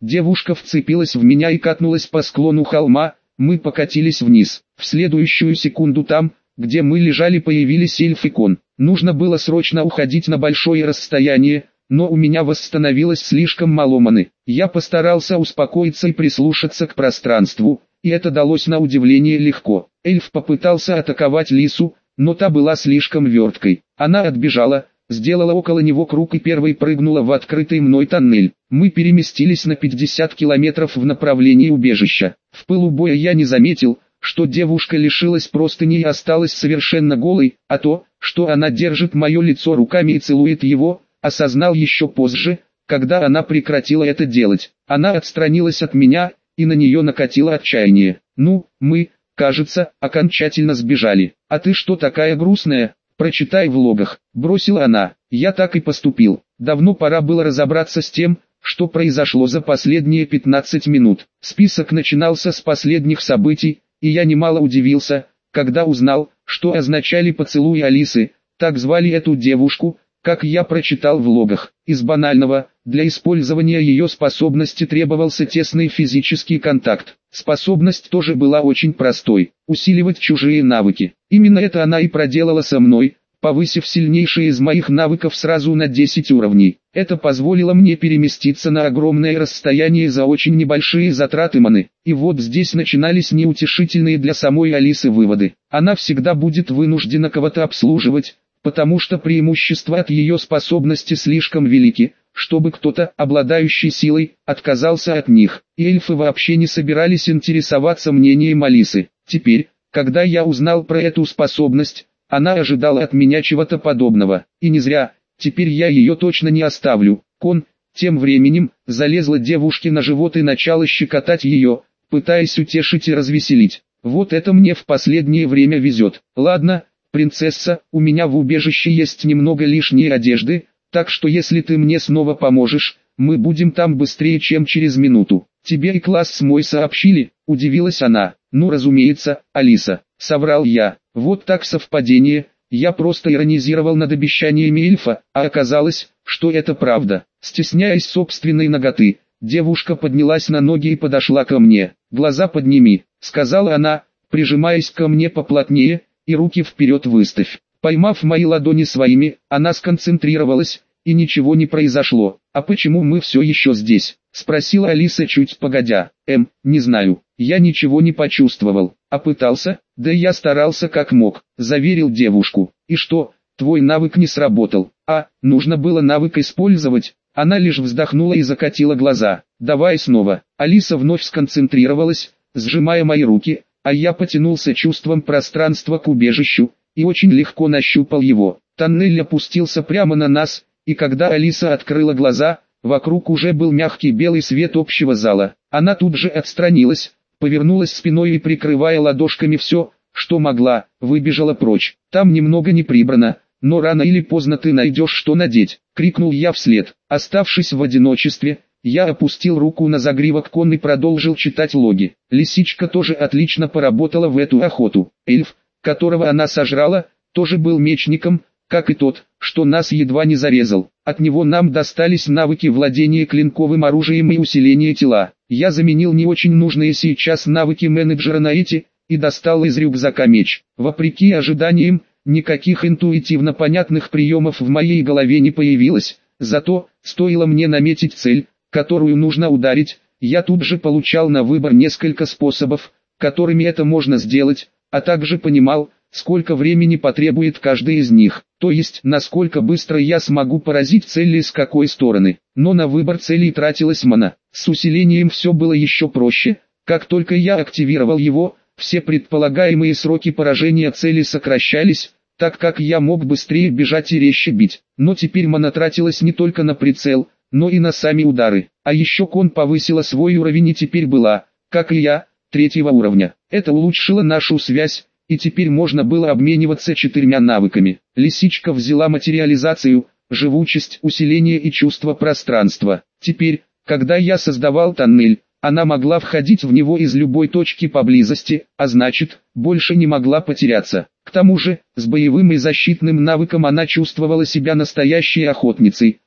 Девушка вцепилась в меня и катнулась по склону холма, мы покатились вниз. В следующую секунду там, где мы лежали, появились эльф и кон. Нужно было срочно уходить на большое расстояние, но у меня восстановилось слишком мало маны. Я постарался успокоиться и прислушаться к пространству, и это далось на удивление легко. Эльф попытался атаковать лису, но та была слишком верткой. Она отбежала, сделала около него круг и первой прыгнула в открытый мной тоннель. Мы переместились на 50 километров в направлении убежища. В пылу боя я не заметил, что девушка лишилась простыни и осталась совершенно голой, а то, что она держит мое лицо руками и целует его, осознал еще позже, когда она прекратила это делать. Она отстранилась от меня, и на нее накатило отчаяние. «Ну, мы, кажется, окончательно сбежали. А ты что такая грустная? Прочитай в логах», — бросила она. Я так и поступил. Давно пора было разобраться с тем, что произошло за последние 15 минут. Список начинался с последних событий, и я немало удивился, когда узнал, что означали поцелуи Алисы. Так звали эту девушку, как я прочитал в логах. Из банального, для использования ее способности требовался тесный физический контакт. Способность тоже была очень простой – усиливать чужие навыки. Именно это она и проделала со мной, повысив сильнейший из моих навыков сразу на 10 уровней. Это позволило мне переместиться на огромное расстояние за очень небольшие затраты маны. И вот здесь начинались неутешительные для самой Алисы выводы. Она всегда будет вынуждена кого-то обслуживать, потому что преимущества от ее способности слишком велики, чтобы кто-то, обладающий силой, отказался от них. И эльфы вообще не собирались интересоваться мнением Алисы. Теперь, когда я узнал про эту способность, она ожидала от меня чего-то подобного. И не зря, теперь я ее точно не оставлю. Кон, тем временем, залезла девушке на живот и начала щекотать ее, пытаясь утешить и развеселить. Вот это мне в последнее время везет. Ладно, принцесса, у меня в убежище есть немного лишней одежды, так что если ты мне снова поможешь, мы будем там быстрее, чем через минуту. Тебе и класс мой сообщили, удивилась она. Ну разумеется, Алиса, соврал я. Вот так совпадение, я просто иронизировал над обещаниями эльфа, а оказалось, что это правда. Стесняясь собственной наготы, девушка поднялась на ноги и подошла ко мне. «Глаза подними», — сказала она, прижимаясь ко мне поплотнее, и руки вперед выставь. Поймав мои ладони своими, она сконцентрировалась, и ничего не произошло. «А почему мы все еще здесь?» — спросила Алиса чуть погодя. Не знаю, я ничего не почувствовал. А пытался? Да я старался как мог», — заверил девушку. «И что, твой навык не сработал?» Нужно было навык использовать». Она лишь вздохнула и закатила глаза. «Давай снова». Алиса вновь сконцентрировалась, сжимая мои руки, а я потянулся чувством пространства к убежищу, и очень легко нащупал его. Тоннель опустился прямо на нас, и когда Алиса открыла глаза, вокруг уже был мягкий белый свет общего зала. Она тут же отстранилась, повернулась спиной и, прикрывая ладошками все, что могла, выбежала прочь. «Там немного не прибрано, но рано или поздно ты найдешь, что надеть», — крикнул я вслед. Оставшись в одиночестве, я опустил руку на загривок кон и продолжил читать логи. Лисичка тоже отлично поработала в эту охоту. Эльф, которого она сожрала, тоже был мечником, как и тот, что нас едва не зарезал. От него нам достались навыки владения клинковым оружием и усиления тела. Я заменил не очень нужные сейчас навыки менеджера на эти, и достал из рюкзака меч. Вопреки ожиданиям, никаких интуитивно понятных приемов в моей голове не появилось, зато, стоило мне наметить цель, которую нужно ударить, я тут же получал на выбор несколько способов, которыми это можно сделать, а также понимал, сколько времени потребует каждый из них, то есть насколько быстро я смогу поразить цель и с какой стороны. Но на выбор целей тратилась мана. С усилением все было еще проще, как только я активировал его, все предполагаемые сроки поражения цели сокращались, так как я мог быстрее бежать и резче бить. Но теперь мана тратилась не только на прицел, но и на сами удары. А еще кон повысила свой уровень и теперь была, как и я, 3-го уровня. Это улучшило нашу связь, и теперь можно было обмениваться 4 навыками. Лисичка взяла материализацию, живучесть, усиление и чувство пространства. Теперь, когда я создавал тоннель, она могла входить в него из любой точки поблизости, а значит, больше не могла потеряться. К тому же, с боевым и защитным навыком она чувствовала себя настоящей охотницей,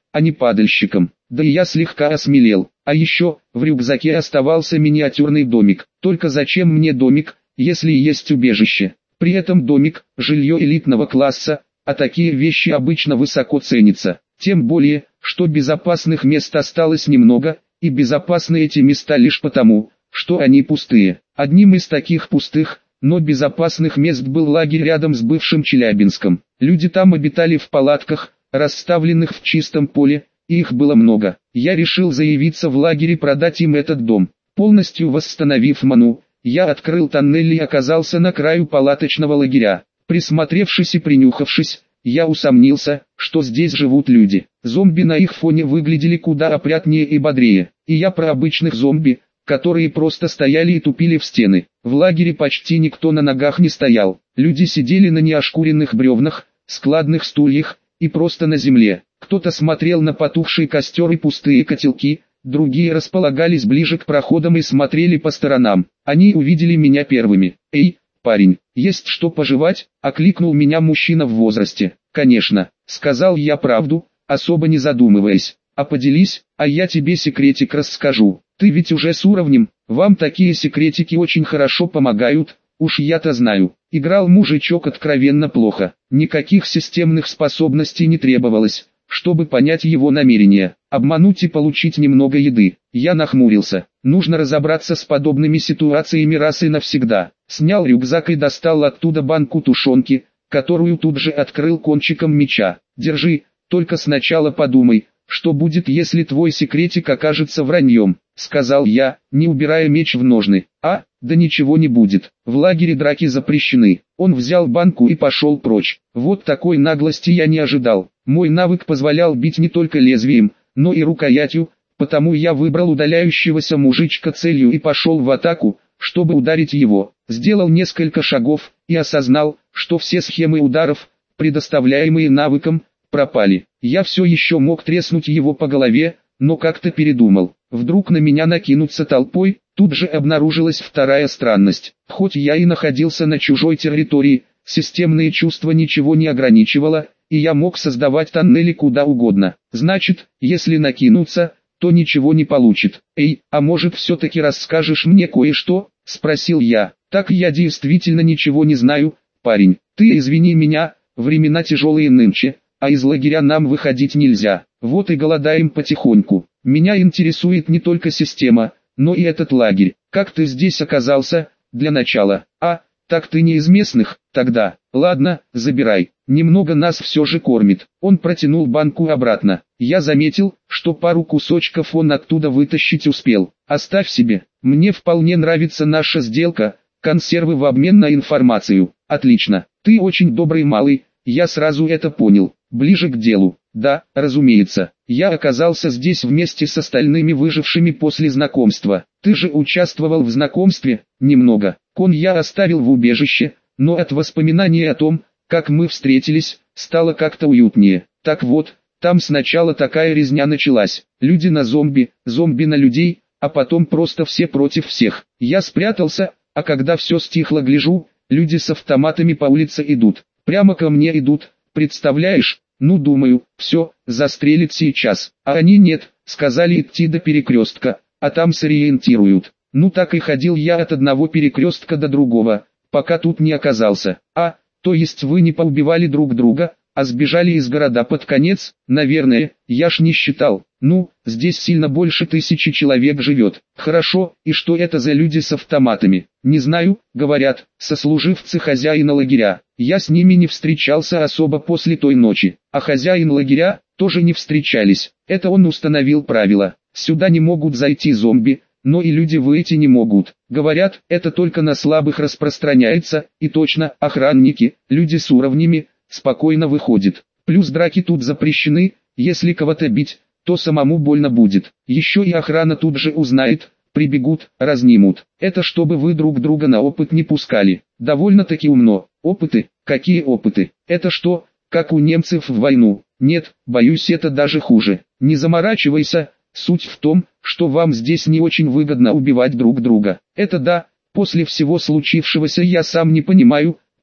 а не падальщиком. Да и я слегка осмелел. А еще, в рюкзаке оставался миниатюрный домик. Только зачем мне домик, если есть убежище? При этом домик – жилье элитного класса, а такие вещи обычно высоко ценятся. Тем более, что безопасных мест осталось немного, и безопасны эти места лишь потому, что они пустые. Одним из таких пустых, но безопасных мест был лагерь рядом с бывшим Челябинском. Люди там обитали в палатках, расставленных в чистом поле, и их было много. Я решил заявиться в лагерь и продать им этот дом. Полностью восстановив ману, я открыл тоннель и оказался на краю палаточного лагеря. Присмотревшись и принюхавшись, я усомнился, что здесь живут люди. Зомби на их фоне выглядели куда опрятнее и бодрее. И я про обычных зомби, которые просто стояли и тупили в стены. В лагере почти никто на ногах не стоял. Люди сидели на неошкуренных бревнах, складных стульях и просто на земле. Кто-то смотрел на потухший костер и пустые котелки, другие располагались ближе к проходам и смотрели по сторонам. Они увидели меня первыми. «Эй, парень, есть что пожевать?» – окликнул меня мужчина в возрасте. «Конечно», – сказал я правду, особо не задумываясь. «А поделись, а я тебе секретик расскажу. Ты ведь уже с уровнем, вам такие секретики очень хорошо помогают, уж я-то знаю». Играл мужичок откровенно плохо. Никаких системных способностей не требовалось, чтобы понять его намерения. Обмануть и получить немного еды. Я нахмурился. Нужно разобраться с подобными ситуациями раз и навсегда. Снял рюкзак и достал оттуда банку тушенки, которую тут же открыл кончиком меча. «Держи, только сначала подумай, что будет, если твой секретик окажется враньем», — сказал я, не убирая меч в ножны. «А, да ничего не будет, в лагере драки запрещены». Он взял банку и пошел прочь. Вот такой наглости я не ожидал. Мой навык позволял бить не только лезвием, но и рукоятью, потому я выбрал удаляющегося мужичка целью и пошел в атаку, чтобы ударить его. Сделал несколько шагов и осознал, что все схемы ударов, предоставляемые навыком, пропали. Я все еще мог треснуть его по голове, но как-то передумал. Вдруг на меня накинутся толпой. Тут же обнаружилась вторая странность. Хоть я и находился на чужой территории, системные чувства ничего не ограничивало, и я мог создавать тоннели куда угодно. Значит, если накинуться, то ничего не получит. «Эй, а может все-таки расскажешь мне кое-что?» – спросил я. «Так я действительно ничего не знаю, парень. Ты извини меня, времена тяжелые нынче, а из лагеря нам выходить нельзя. Вот и голодаем потихоньку. Меня интересует не только система, но и этот лагерь. Как ты здесь оказался, для начала? А, так ты не из местных, тогда, ладно, забирай. Немного нас все же кормит». Он протянул банку обратно. Я заметил, что пару кусочков он оттуда вытащить успел. «Оставь себе, мне вполне нравится наша сделка, консервы в обмен на информацию». «Отлично, ты очень добрый малый, я сразу это понял. Ближе к делу». «Да, разумеется, я оказался здесь вместе с остальными выжившими после знакомства. Ты же участвовал в знакомстве?» «Немного. Кон я оставил в убежище, но от воспоминаний о том, как мы встретились, стало как-то уютнее. Так вот, там сначала такая резня началась. Люди на зомби, зомби на людей, а потом просто все против всех. Я спрятался, а когда все стихло, гляжу, люди с автоматами по улице идут. Прямо ко мне идут, представляешь? Ну думаю, все, застрелят сейчас. А они нет, сказали идти до перекрестка, а там сориентируют. Ну так и ходил я от одного перекрестка до другого, пока тут не оказался. А, то есть вы не поубивали друг друга, а сбежали из города под конец? Наверное, я ж не считал. Ну, здесь сильно больше 1000 человек живет. Хорошо, и что это за люди с автоматами? Не знаю, говорят, сослуживцы хозяина лагеря. Я с ними не встречался особо после той ночи, а хозяин лагеря тоже не встречались. Это он установил правила. Сюда не могут зайти зомби, но и люди выйти не могут. Говорят, это только на слабых распространяется, и точно, охранники, люди с уровнями, спокойно выходят. Плюс драки тут запрещены, если кого-то бить, то самому больно будет. Еще и охрана тут же узнает, прибегут, разнимут. Это чтобы вы друг друга на опыт не пускали. Довольно-таки умно. Опыты? Какие опыты? Это что, как у немцев в войну? Нет, боюсь, это даже хуже. Не заморачивайся, суть в том, что вам здесь не очень выгодно убивать друг друга. Это да, после всего случившегося я сам не понимаю,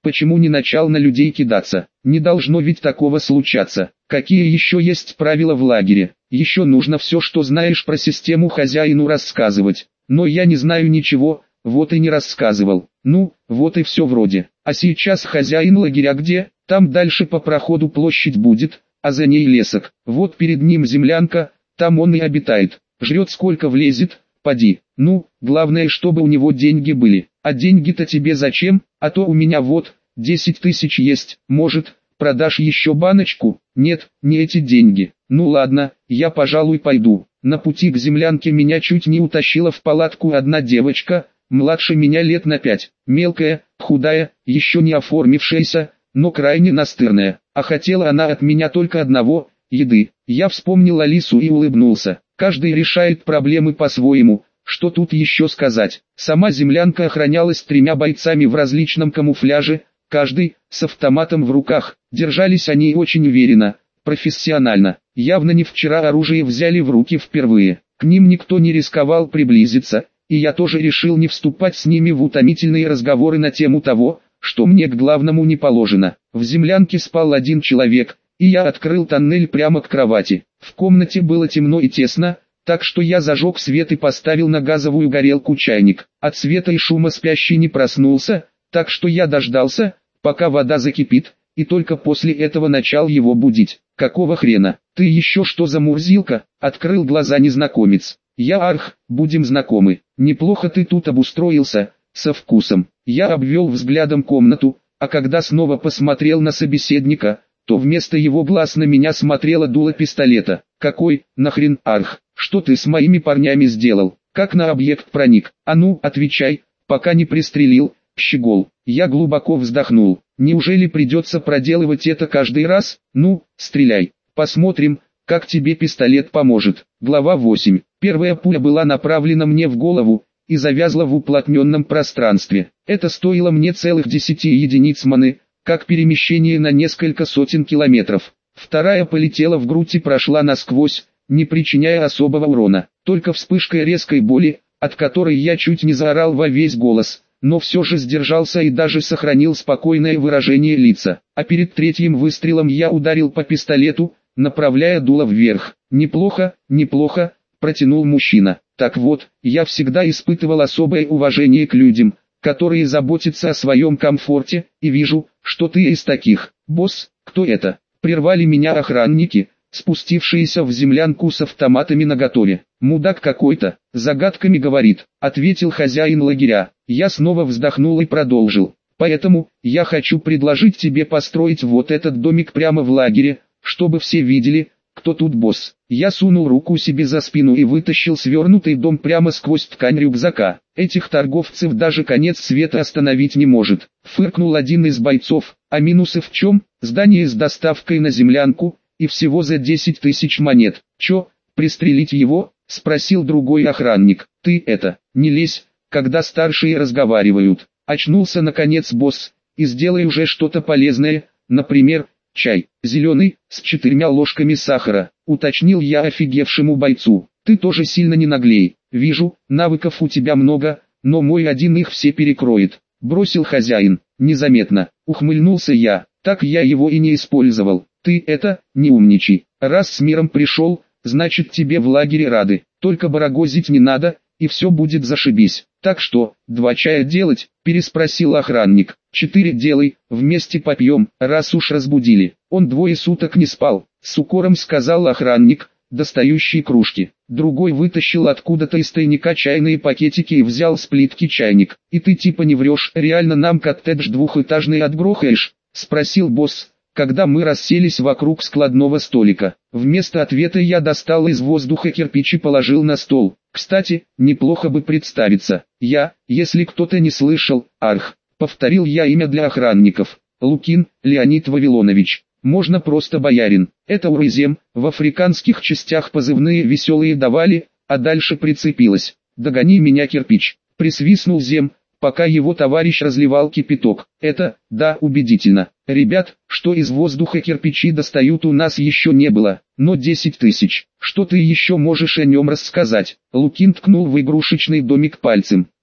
Почему не начал на людей кидаться? Не должно ведь такого случаться. Какие еще есть правила в лагере? Еще нужно все, что знаешь про систему, хозяину рассказывать. Но я не знаю ничего, вот и не рассказывал. Ну, вот и все вроде. А сейчас хозяин лагеря где? Там дальше по проходу площадь будет, а за ней лесок. Вот перед ним землянка, там он и обитает. Жрет сколько влезет, поди. Ну, главное, чтобы у него деньги были. А деньги-то тебе зачем? А то у меня вот, 10 тысяч есть, может, продашь еще баночку? Нет, не эти деньги. Ну ладно, я пожалуй пойду. На пути к землянке меня чуть не утащила в палатку одна девочка, младше меня лет на 5. Мелкая, худая, еще не оформившаяся, но крайне настырная. А хотела она от меня только одного – еды. Я вспомнил Алису и улыбнулся. Каждый решает проблемы по-своему. Что тут еще сказать? Сама землянка охранялась 3 бойцами в различном камуфляже, каждый с автоматом в руках. Держались они очень уверенно, профессионально. Явно не вчера оружие взяли в руки впервые. К ним никто не рисковал приблизиться, и я тоже решил не вступать с ними в утомительные разговоры на тему того, что мне к главному не положено. В землянке спал один человек, и я открыл тоннель прямо к кровати. В комнате было темно и тесно, так что я зажег свет и поставил на газовую горелку чайник. От света и шума спящий не проснулся, так что я дождался, пока вода закипит, и только после этого начал его будить. «Какого хрена? Ты еще что за мурзилка?» — открыл глаза незнакомец. «Я Арх, будем знакомы. Неплохо ты тут обустроился, со вкусом». Я обвел взглядом комнату, а когда снова посмотрел на собеседника, то вместо его глаз на меня смотрело дуло пистолета. «Какой, нахрен, Арх? Что ты с моими парнями сделал? Как на объект проник? А ну, отвечай, пока не пристрелил, щегол». Я глубоко вздохнул. «Неужели придется проделывать это каждый раз? Ну, стреляй. Посмотрим, как тебе пистолет поможет». Глава 8. Первая пуля была направлена мне в голову и завязла в уплотненном пространстве. Это стоило мне целых 10 единиц маны, как перемещение на несколько сотен километров. Вторая полетела в грудь и прошла насквозь, не причиняя особого урона. Только вспышкой резкой боли, от которой я чуть не заорал во весь голос, но все же сдержался и даже сохранил спокойное выражение лица. А перед третьим выстрелом я ударил по пистолету, направляя дуло вверх. «Неплохо, неплохо», — протянул мужчина. «Так вот, я всегда испытывал особое уважение к людям, которые заботятся о своем комфорте, и вижу, что ты из таких. Босс, кто это?» Прервали меня охранники, спустившиеся в землянку с автоматами наготове. «Мудак какой-то, загадками говорит», — ответил хозяин лагеря. Я снова вздохнул и продолжил. «Поэтому, я хочу предложить тебе построить вот этот домик прямо в лагере, чтобы все видели, кто тут босс». Я сунул руку себе за спину и вытащил свернутый дом прямо сквозь ткань рюкзака. «Этих торговцев даже конец света остановить не может», — фыркнул один из бойцов. «А минусы в чем? Здание с доставкой на землянку, и всего за 10 тысяч монет». «Чё, пристрелить его?» — спросил другой охранник. «Ты это, не лезь, когда старшие разговаривают». Очнулся наконец босс, и сделай уже что-то полезное, например, чай, зеленый, с 4 ложками сахара, уточнил я офигевшему бойцу. «Ты тоже сильно не наглей, вижу, навыков у тебя много, но мой один их все перекроет», бросил хозяин. «Незаметно», ухмыльнулся я, «так я его и не использовал». «Ты это, не умничай, раз с миром пришел, значит тебе в лагере рады, только барагозить не надо, и все будет зашибись». «Так что, 2 чая делать?» – переспросил охранник. 4 делай, вместе попьем, раз уж разбудили». «Он 2 суток не спал», – с укором сказал охранник, достающий кружки. Другой вытащил откуда-то из тайника чайные пакетики и взял с плитки чайник. «И ты типа не врешь, реально нам коттедж 2-этажный отгрохаешь?» – спросил босс, когда мы расселись вокруг складного столика. Вместо ответа я достал из воздуха кирпич и положил на стол. «Кстати, неплохо бы представиться. Я, если кто-то не слышал, Арх», — повторил я имя для охранников. «Лукин, Леонид Вавилонович. Можно просто боярин. Это урызем, в африканских частях позывные веселые давали, а дальше прицепилось. Догони меня, кирпич», — присвистнул Зем, пока его товарищ разливал кипяток. «Это, да, убедительно. Ребят, что из воздуха кирпичи достают, у нас еще не было, но 10 тысяч. Что ты еще можешь о нем рассказать?» Лукин ткнул в игрушечный домик пальцем.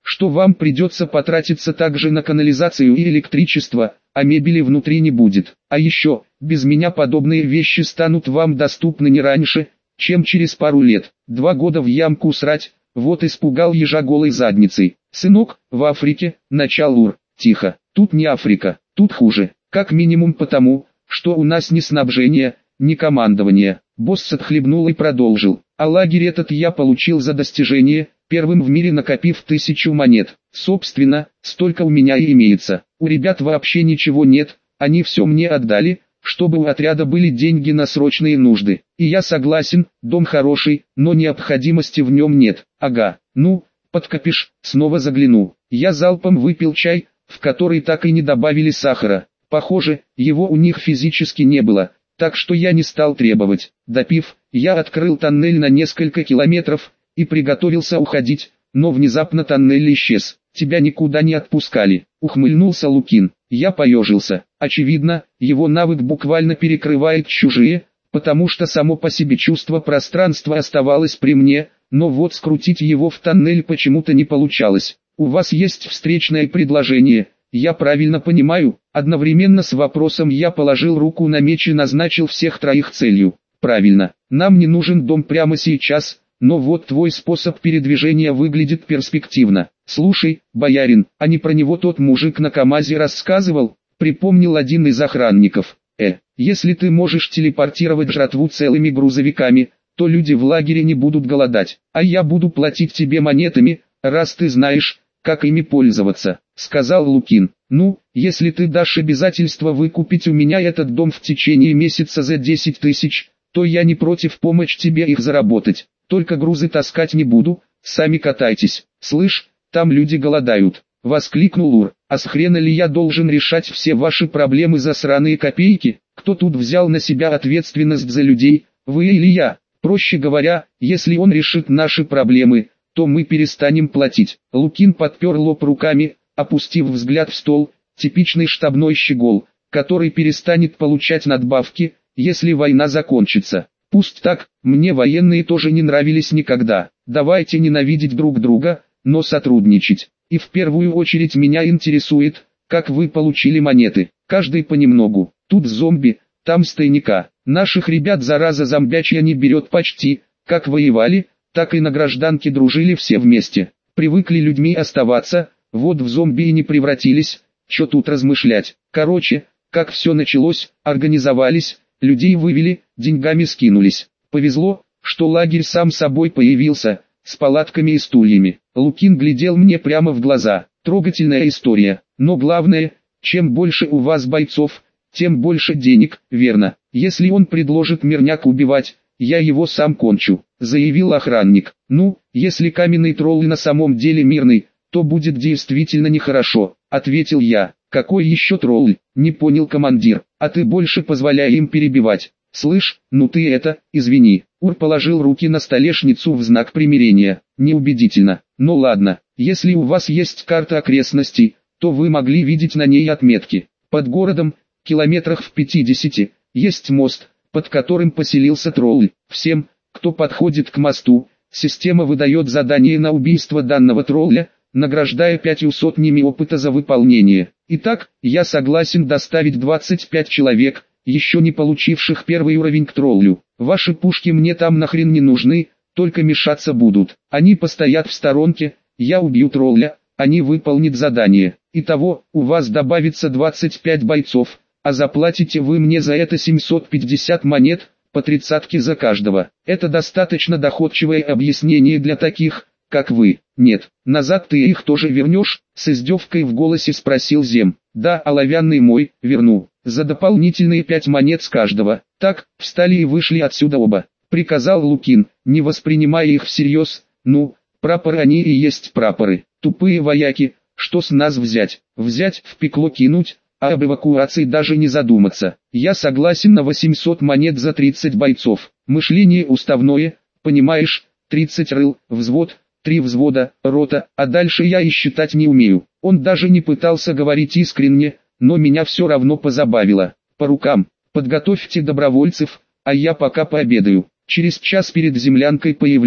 что вам придется потратиться также на канализацию и электричество, а мебели внутри не будет. А еще, без меня подобные вещи станут вам доступны не раньше, чем через пару лет. 2 года в ямку срать, вот испугал ежа голой задницей. Сынок, в Африке, начал Ур. Тихо, тут не Африка, тут хуже. Как минимум потому, что у нас ни снабжения, ни командования. Босс отхлебнул и продолжил. А лагерь этот я получил за достижение, первым в мире накопив 1000 монет. Собственно, столько у меня и имеется. У ребят вообще ничего нет, они все мне отдали, чтобы у отряда были деньги на срочные нужды. И я согласен, дом хороший, но необходимости в нем нет. Ага, ну, подкопишь, снова загляну. Я залпом выпил чай, в который так и не добавили сахара. Похоже, его у них физически не было, так что я не стал требовать. Допив, я открыл тоннель на несколько километров и приготовился уходить, но внезапно тоннель исчез. Тебя никуда не отпускали, ухмыльнулся Лукин. Я поежился. Очевидно, его навык буквально перекрывает чужие, потому что само по себе чувство пространства оставалось при мне, но вот скрутить его в тоннель почему-то не получалось. У вас есть встречное предложение, я правильно понимаю? Одновременно с вопросом я положил руку на меч и назначил всех 3 целью. Правильно, нам не нужен дом прямо сейчас, но вот твой способ передвижения выглядит перспективно. Слушай, боярин, а не про него тот мужик на КамАЗе рассказывал? Припомнил один из охранников. Если ты можешь телепортировать жратву целыми грузовиками, то люди в лагере не будут голодать, а я буду платить тебе монетами, раз ты знаешь, как ими пользоваться, сказал Лукин. Ну, если ты дашь обязательство выкупить у меня этот дом в течение месяца за 10 тысяч, то я не против помочь тебе их заработать. Только грузы таскать не буду, сами катайтесь. Слышь, там люди голодают, воскликнул Ур. А с хрена ли я должен решать все ваши проблемы за сраные копейки? Кто тут взял на себя ответственность за людей, вы или я? Проще говоря, если он решит наши проблемы, то мы перестанем платить. Лукин подпер лоб руками, опустив взгляд в стол, типичный штабной щегол, который перестанет получать надбавки, если война закончится. Пусть так, мне военные тоже не нравились никогда. Давайте ненавидеть друг друга, но сотрудничать. И в первую очередь меня интересует, как вы получили монеты. Каждый понемногу. Тут зомби, там стайника. Наших ребят зараза зомбячья не берет почти. Как воевали, так и на гражданке дружили все вместе. Привыкли людьми оставаться, вот в зомби и не превратились. Чё тут размышлять? Короче, как все началось, организовались, людей вывели, деньгами скинулись. Повезло, что лагерь сам собой появился, с палатками и стульями. Лукин глядел мне прямо в глаза. Трогательная история. Но главное, чем больше у вас бойцов, тем больше денег, верно. Если он предложит мирняк убивать, я его сам кончу, заявил охранник. Ну, если каменный тролль на самом деле мирный, то будет действительно нехорошо, ответил я. Какой еще тролль? Не понял командир. А ты больше позволяй им перебивать. Слышь, ну ты это, извини. Ур положил руки на столешницу в знак примирения. Неубедительно. Ну ладно, если у вас есть карта окрестностей, то вы могли видеть на ней отметки. Под городом, километрах в 50, есть мост, под которым поселился тролль. Всем, кто подходит к мосту, система выдает задание на убийство данного тролля, награждая 500 опыта за выполнение. Итак, я согласен доставить 25 человек, еще не получивших первый уровень к троллю. Ваши пушки мне там нахрен не нужны, только мешаться будут. Они постоят в сторонке, я убью тролля, они выполнят задание. Итого, у вас добавится 25 бойцов, а заплатите вы мне за это 750 монет, по 30 за каждого. Это достаточно доходчивое объяснение для таких, как вы. Нет, назад ты их тоже вернешь? С издевкой в голосе спросил Зем. Да, оловянный мой, верну. За дополнительные 5 монет с каждого. Так, встали и вышли отсюда оба. Приказал Лукин, не воспринимая их всерьез. Ну, прапоры они и есть прапоры. Тупые вояки, что с нас взять? Взять, в пекло кинуть, а об эвакуации даже не задуматься. Я согласен на 800 монет за 30 бойцов. Мышление уставное, понимаешь, 30 рыл, взвод, 3 взвода, рота, а дальше я и считать не умею. Он даже не пытался говорить искренне, но меня все равно позабавило. По рукам, подготовьте добровольцев, а я пока пообедаю. Через час перед землянкой появлюсь.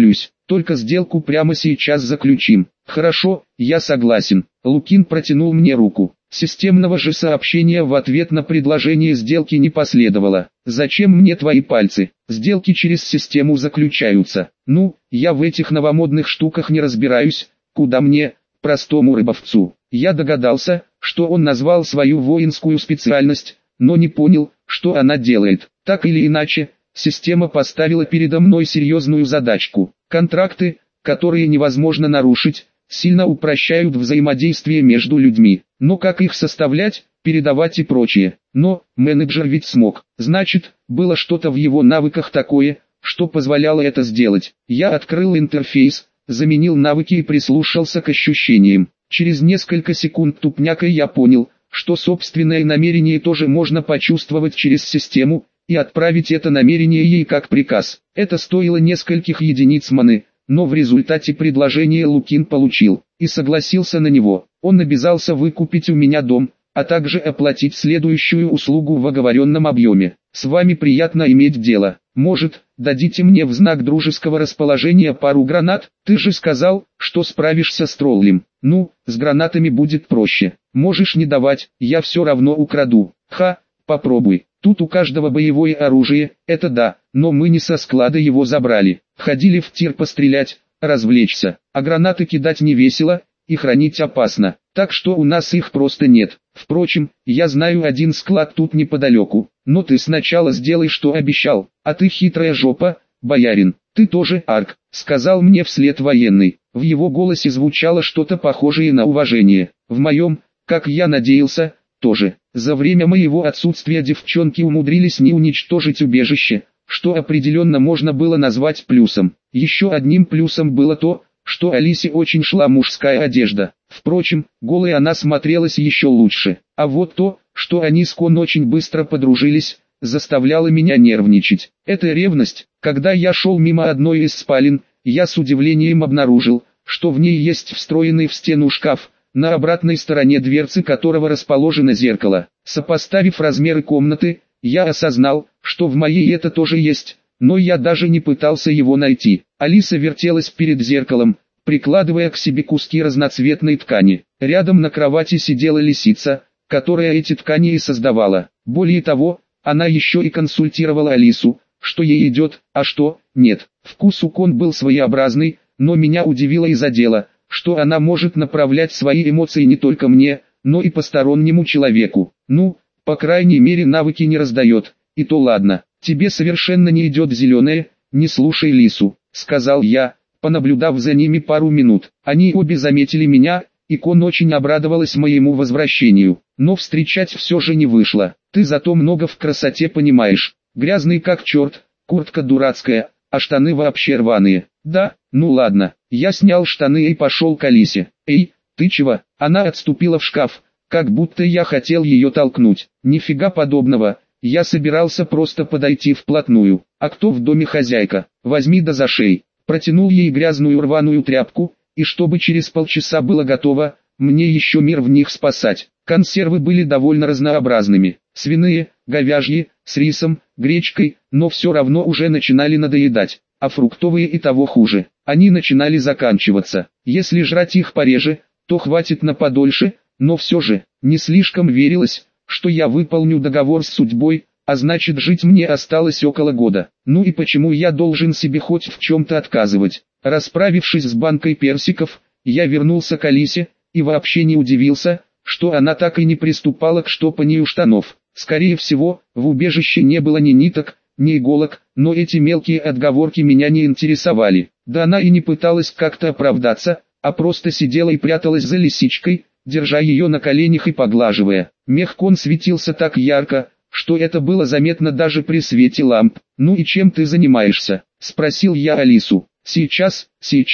только сделку прямо сейчас заключим. Хорошо, я согласен. Лукин протянул мне руку. Системного же сообщения в ответ на предложение сделки не последовало. Зачем мне твои пальцы? Сделки через систему заключаются. Ну, я в этих новомодных штуках не разбираюсь. Куда мне, простому рыбовцу? Я догадался, что он назвал свою воинскую специальность, но не понял, что она делает. Так или иначе, система поставила передо мной серьезную задачку. Контракты, которые невозможно нарушить, сильно упрощают взаимодействие между людьми. Но как их составлять, передавать и прочее? Но, менеджер ведь смог. Значит, было что-то в его навыках такое, что позволяло это сделать. Я открыл интерфейс, заменил навыки и прислушался к ощущениям. Через несколько секунд тупняка я понял, что собственное намерение тоже можно почувствовать через систему, и отправить это намерение ей как приказ. Это стоило нескольких единиц маны, но в результате предложение Лукин получил, и согласился на него. Он обязался выкупить у меня дом, а также оплатить следующую услугу в оговоренном объеме. С вами приятно иметь дело. Может, дадите мне в знак дружеского расположения пару гранат? Ты же сказал, что справишься с троллем. Ну, с гранатами будет проще. Можешь не давать, я все равно украду. Ха, попробуй. Тут у каждого боевое оружие, это да, но мы не со склада его забрали. Ходили в тир пострелять, развлечься, а гранаты кидать не весело, и хранить опасно, так что у нас их просто нет. Впрочем, я знаю один склад тут неподалеку, но ты сначала сделай, что обещал, а ты хитрая жопа, боярин, ты тоже арк, сказал мне вслед военный. В его голосе звучало что-то похожее на уважение. В моем, как я надеялся, тоже. За время моего отсутствия девчонки умудрились не уничтожить убежище, что определенно можно было назвать плюсом. Еще одним плюсом было то, что Алисе очень шла мужская одежда. Впрочем, голой она смотрелась еще лучше. А вот то, что они с Кон очень быстро подружились, заставляло меня нервничать. Это ревность. Когда я шел мимо одной из спален, я с удивлением обнаружил, что в ней есть встроенный в стену шкаф, на обратной стороне дверцы которого расположено зеркало. Сопоставив размеры комнаты, я осознал, что в моей это тоже есть, но я даже не пытался его найти. Алиса вертелась перед зеркалом, прикладывая к себе куски разноцветной ткани. Рядом на кровати сидела лисица, которая эти ткани и создавала. Более того, она еще и консультировала Алису, что ей идет, а что нет. Вкус у Кон был своеобразный, но меня удивило и задело, что она может направлять свои эмоции не только мне, но и постороннему человеку. Ну, по крайней мере навыки не раздает, и то ладно. Тебе совершенно не идет зеленое, не слушай Лису, сказал я, понаблюдав за ними пару минут. Они обе заметили меня, и Кон очень обрадовалась моему возвращению, но встречать все же не вышло. Ты зато много в красоте понимаешь, грязный как черт, куртка дурацкая, а штаны вообще рваные. Да, ну ладно, я снял штаны и пошел к Алисе. Эй, ты чего? Она отступила в шкаф, как будто я хотел ее толкнуть. Нифига подобного, я собирался просто подойти вплотную. А кто в доме хозяйка? Возьми да за шею. Протянул ей грязную рваную тряпку, и чтобы через полчаса было готово, мне еще мир в них спасать. Консервы были довольно разнообразными. Свиные, говяжьи, с рисом, гречкой, но все равно уже начинали надоедать. А фруктовые и того хуже. Они начинали заканчиваться. Если жрать их пореже, то хватит на подольше, но все же, не слишком верилось, что я выполню договор с судьбой, а значит жить мне осталось около года. Ну и почему я должен себе хоть в чем-то отказывать? Расправившись с банкой персиков, я вернулся к Алисе, и вообще не удивился, что она так и не приступала к штопанию штанов. Скорее всего, в убежище не было ни ниток, ни иголок, но эти мелкие отговорки меня не интересовали. Да она и не пыталась как-то оправдаться, а просто сидела и пряталась за лисичкой, держа ее на коленях и поглаживая. Мех Кон светился так ярко, что это было заметно даже при свете ламп. «Ну и чем ты занимаешься?» – спросил я Алису. «Сейчас».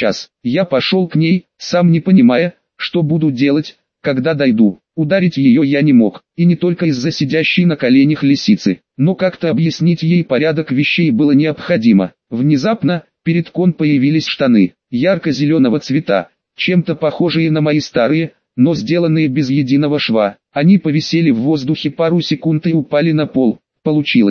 Я пошел к ней, сам не понимая, что буду делать, когда дойду. Ударить ее я не мог, и не только из-за сидящей на коленях лисицы, но как-то объяснить ей порядок вещей было необходимо. Внезапно, перед Кон появились штаны, ярко-зеленого цвета, чем-то похожие на мои старые, но сделанные без единого шва. Они повисели в воздухе пару секунд и упали на пол. Получилось.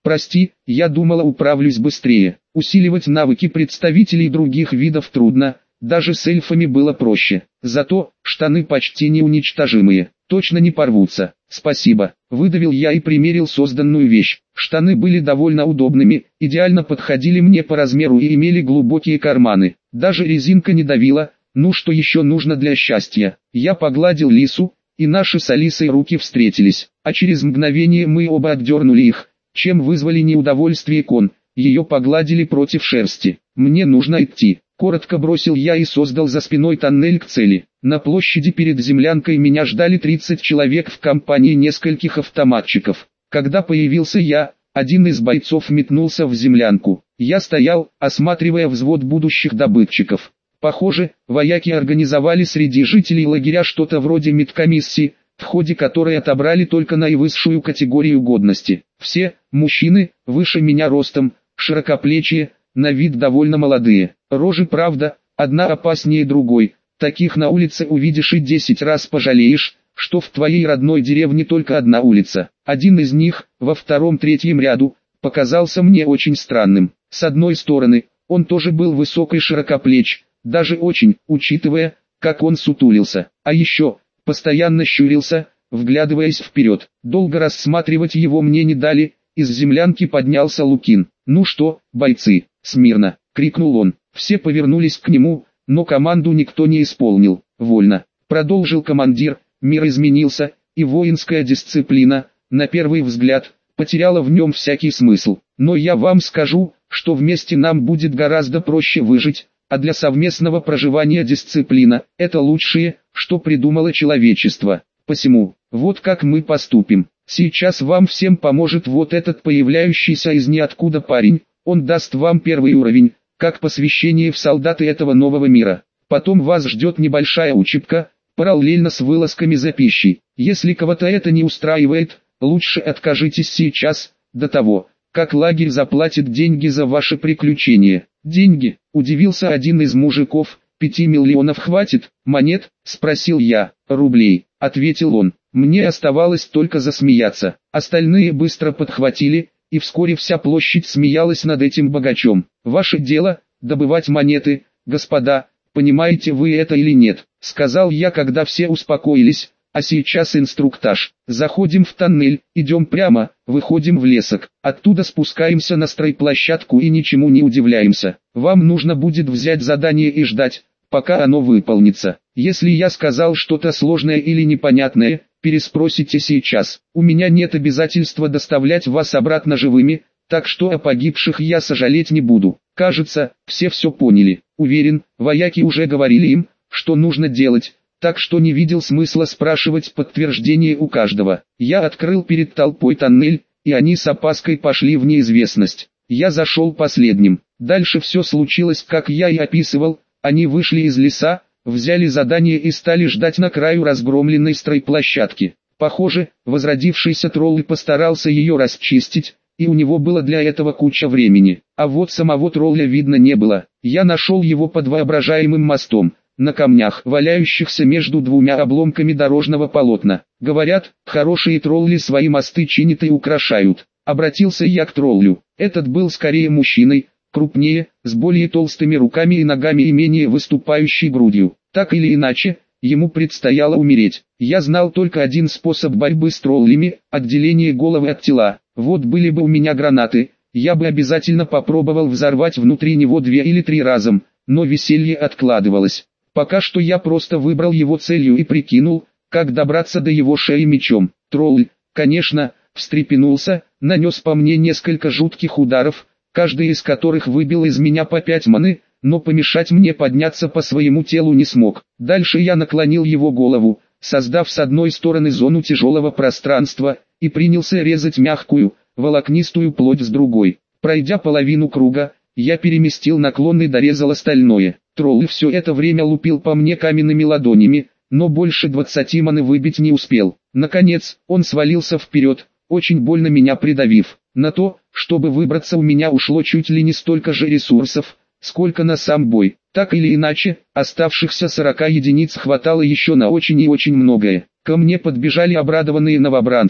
Прости, я думала управлюсь быстрее. Усиливать навыки представителей других видов трудно, даже с эльфами было проще. Зато, штаны почти неуничтожимые, точно не порвутся. Спасибо, выдавил я и примерил созданную вещь. Штаны были довольно удобными, идеально подходили мне по размеру и имели глубокие карманы. Даже резинка не давила, ну что еще нужно для счастья. Я погладил лису, и наши с Алисой руки встретились, а через мгновение мы оба отдернули их, чем вызвали неудовольствие Кон. Ее погладили против шерсти. «Мне нужно идти», — коротко бросил я и создал за спиной тоннель к цели. На площади перед землянкой меня ждали 30 человек в компании нескольких автоматчиков. Когда появился я, один из бойцов метнулся в землянку. Я стоял, осматривая взвод будущих добытчиков. Похоже, вояки организовали среди жителей лагеря что-то вроде медкомиссии, в ходе которой отобрали только наивысшую категорию годности. Все, мужчины, выше меня ростом, широкоплечие, на вид довольно молодые. Рожи, правда, одна опаснее другой. Таких на улице увидишь и 10 раз пожалеешь, что в твоей родной деревне только одна улица. Один из них, во втором-третьем ряду, показался мне очень странным. С одной стороны, он тоже был высок и широкоплеч, даже очень, учитывая, как он сутулился. А еще, постоянно щурился, вглядываясь вперед. Долго рассматривать его мне не дали, из землянки поднялся Лукин. «Ну что, бойцы, смирно!» — крикнул он. Все повернулись к нему, но команду никто не исполнил. «Вольно!» — продолжил командир. «Мир изменился, и воинская дисциплина, на первый взгляд, потеряла в нем всякий смысл. Но я вам скажу, что вместе нам будет гораздо проще выжить, а для совместного проживания дисциплина – это лучшее, что придумало человечество. Посему, вот как мы поступим. Сейчас вам всем поможет вот этот появляющийся из ниоткуда парень, он даст вам первый уровень, как посвящение в солдаты этого нового мира. Потом вас ждет небольшая учебка, параллельно с вылазками за пищей. Если кого-то это не устраивает, лучше откажитесь сейчас, до того, как лагерь заплатит деньги за ваши приключения». «Деньги?» – удивился один из мужиков. 5 миллионов хватит, монет?» – спросил я. «Рублей», – ответил он. Мне оставалось только засмеяться. Остальные быстро подхватили, и вскоре вся площадь смеялась над этим богачом. «Ваше дело – добывать монеты, господа, понимаете вы это или нет?» – сказал я, когда все успокоились. «А сейчас инструктаж. Заходим в тоннель, идем прямо, выходим в лесок, оттуда спускаемся на стройплощадку и ничему не удивляемся. Вам нужно будет взять задание и ждать, пока оно выполнится. Если я сказал что-то сложное или непонятное, переспросите сейчас. У меня нет обязательства доставлять вас обратно живыми, так что о погибших я сожалеть не буду». Кажется, все поняли. Уверен, вояки уже говорили им, что нужно делать, так что не видел смысла спрашивать подтверждение у каждого. Я открыл перед толпой тоннель, и они с опаской пошли в неизвестность. Я зашел последним. Дальше все случилось, как я и описывал. Они вышли из леса, взяли задание и стали ждать на краю разгромленной стройплощадки. Похоже, возродившийся тролль постарался ее расчистить, и у него было для этого куча времени. А вот самого тролля видно не было. Я нашел его под воображаемым мостом, на камнях, валяющихся между двумя обломками дорожного полотна. Говорят, хорошие тролли свои мосты чинят и украшают. Обратился я к троллю. Этот был скорее мужчиной, крупнее, с более толстыми руками и ногами и менее выступающей грудью. Так или иначе, ему предстояло умереть. Я знал только один способ борьбы с троллями – отделение головы от тела. Вот были бы у меня гранаты, я бы обязательно попробовал взорвать внутри него 2 или 3 разом, но веселье откладывалось. Пока что я просто выбрал его целью и прикинул, как добраться до его шеи мечом. Тролль, конечно, встрепенулся, нанес по мне несколько жутких ударов, каждый из которых выбил из меня по 5 маны, но помешать мне подняться по своему телу не смог. Дальше я наклонил его голову, создав с одной стороны зону тяжелого пространства, и принялся резать мягкую, волокнистую плоть с другой. Пройдя половину круга, я переместил наклон и дорезал остальное. Тролль все это время лупил по мне каменными ладонями, но больше 20 маны выбить не успел. Наконец, он свалился вперед, очень больно меня придавив. На то, чтобы выбраться, у меня ушло чуть ли не столько же ресурсов, сколько на сам бой. Так или иначе, оставшихся 40 единиц хватало еще на очень и очень многое. Ко мне подбежали обрадованные новобранцы,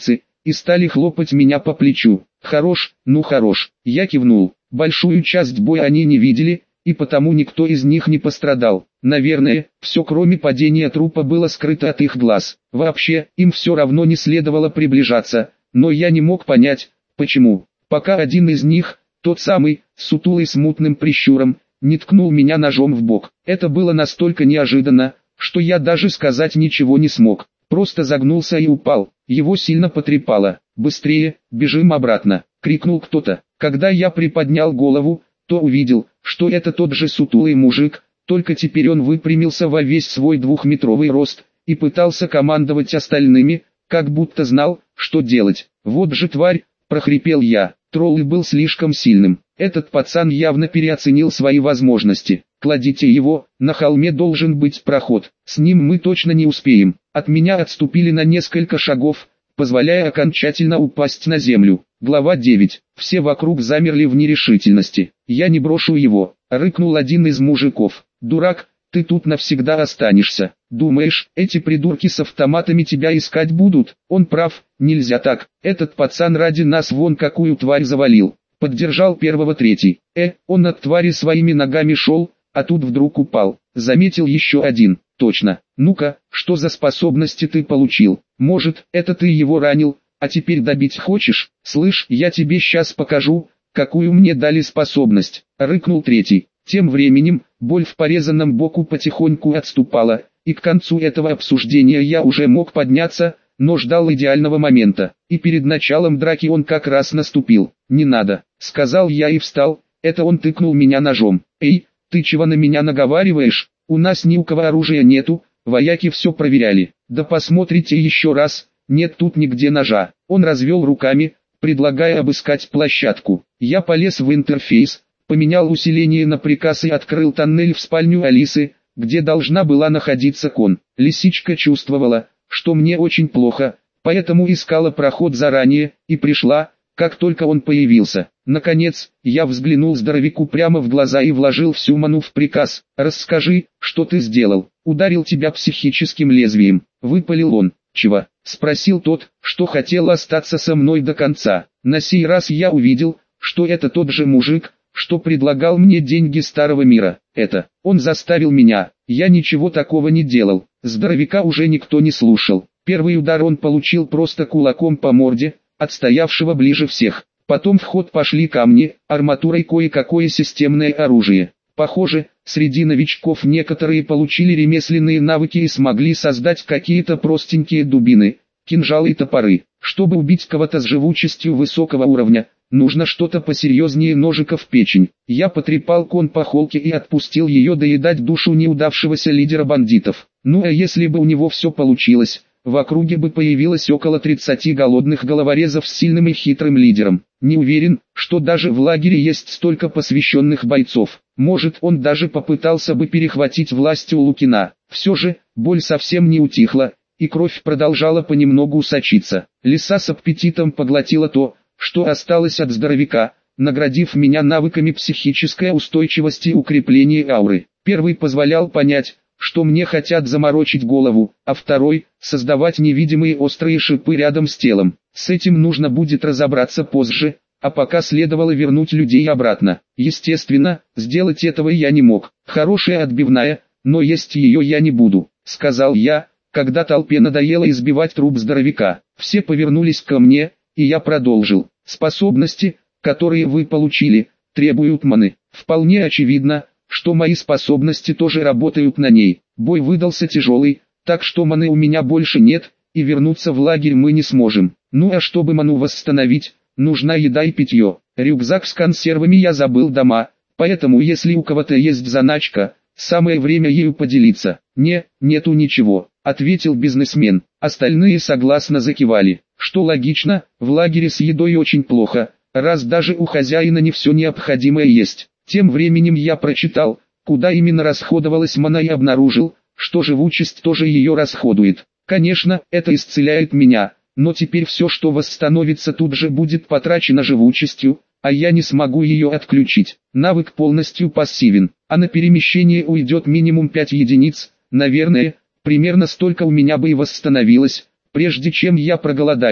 и стали хлопать меня по плечу. «Хорош, ну хорош», я кивнул. Большую часть боя они не видели, и потому никто из них не пострадал. Наверное, все кроме падения трупа было скрыто от их глаз. Вообще, им все равно не следовало приближаться, но я не мог понять, почему. Пока один из них, тот самый, сутулый с мутным прищуром, не ткнул меня ножом в бок. Это было настолько неожиданно, что я даже сказать ничего не смог. Просто загнулся и упал. Его сильно потрепало. «Быстрее, бежим обратно!» — крикнул кто-то. Когда я приподнял голову, то увидел, что это тот же сутулый мужик, только теперь он выпрямился во весь свой 2-метровый рост и пытался командовать остальными, как будто знал, что делать. «Вот же тварь!» — прохрипел я. Тролль был слишком сильным. Этот пацан явно переоценил свои возможности. «Кладите его, на холме должен быть проход. С ним мы точно не успеем». От меня отступили на несколько шагов, позволяя окончательно упасть на землю. Глава 9. Все вокруг замерли в нерешительности. «Я не брошу его», — рыкнул один из мужиков. «Дурак, ты тут навсегда останешься. Думаешь, эти придурки с автоматами тебя искать будут?» Он прав, нельзя так. Этот пацан ради нас вон какую тварь завалил. Поддержал первого третий. Он от твари своими ногами шел, а тут вдруг упал. Заметил еще один. Точно. Ну-ка, что за способности ты получил? Может, это ты его ранил, а теперь добить хочешь? Слышь, я тебе сейчас покажу, какую мне дали способность. Рыкнул третий. Тем временем, боль в порезанном боку потихоньку отступала, и к концу этого обсуждения я уже мог подняться, но ждал идеального момента, и перед началом драки он как раз наступил. «Не надо», — сказал я и встал, это он тыкнул меня ножом. «Эй, ты чего на меня наговариваешь? У нас ни у кого оружия нету, вояки все проверяли». «Да посмотрите еще раз, нет тут нигде ножа». Он развел руками, предлагая обыскать площадку. Я полез в интерфейс, поменял усиление на приказ и открыл тоннель в спальню Алисы, где должна была находиться Кон. Лисичка чувствовала, что мне очень плохо, поэтому искала проход заранее, и пришла, как только он появился. Наконец, я взглянул здоровяку прямо в глаза и вложил всю ману в приказ. «Расскажи, что ты сделал?» «Ударил тебя психическим лезвием», — выпалил он. «Чего?» — спросил тот, что хотел остаться со мной до конца. На сей раз я увидел, что это тот же мужик, что предлагал мне деньги старого мира. Это, он заставил меня, я ничего такого не делал. Здоровяка уже никто не слушал. Первый удар он получил просто кулаком по морде, отстоявшего ближе всех. Потом в ход пошли камни, арматура и кое-какое системное оружие. Похоже, среди новичков некоторые получили ремесленные навыки и смогли создать какие-то простенькие дубины, кинжалы и топоры. Чтобы убить кого-то с живучестью высокого уровня, нужно что-то посерьезнее ножика в печень. Я потрепал Кон по холке и отпустил ее доедать душу неудавшегося лидера бандитов. Ну а если бы у него все получилось, в округе бы появилось около 30 голодных головорезов с сильным и хитрым лидером. Не уверен, что даже в лагере есть столько посвященных бойцов. Может, он даже попытался бы перехватить власть у Лукина. Все же, боль совсем не утихла, и кровь продолжала понемногу сочиться. Лиса с аппетитом поглотила то, что осталось от здоровяка, наградив меня навыками психической устойчивости и укрепления ауры. Первый позволял понять, что мне хотят заморочить голову, а второй — создавать невидимые острые шипы рядом с телом. С этим нужно будет разобраться позже, а пока следовало вернуть людей обратно. Естественно, сделать этого я не мог. Хорошая отбивная, но есть ее я не буду, сказал я, когда толпе надоело избивать труп здоровяка. Все повернулись ко мне, и я продолжил. Способности, которые вы получили, требуют маны. Вполне очевидно, что мои способности тоже работают на ней. Бой выдался тяжелый, так что маны у меня больше нет, и вернуться в лагерь мы не сможем. Ну а чтобы ману восстановить, нужна еда и питье. Рюкзак с консервами я забыл дома, поэтому если у кого-то есть заначка, самое время ею поделиться. Нету ничего, ответил бизнесмен. Остальные согласно закивали. Что логично, в лагере с едой очень плохо, раз даже у хозяина не все необходимое есть. Тем временем я прочитал, куда именно расходовалась мана и обнаружил, что живучесть тоже ее расходует. Конечно, это исцеляет меня, но теперь все, что восстановится, тут же будет потрачено живучестью, а я не смогу ее отключить. Навык полностью пассивен, а на перемещение уйдет минимум 5 единиц, наверное, примерно столько у меня бы и восстановилось, прежде чем я проголодаюсь.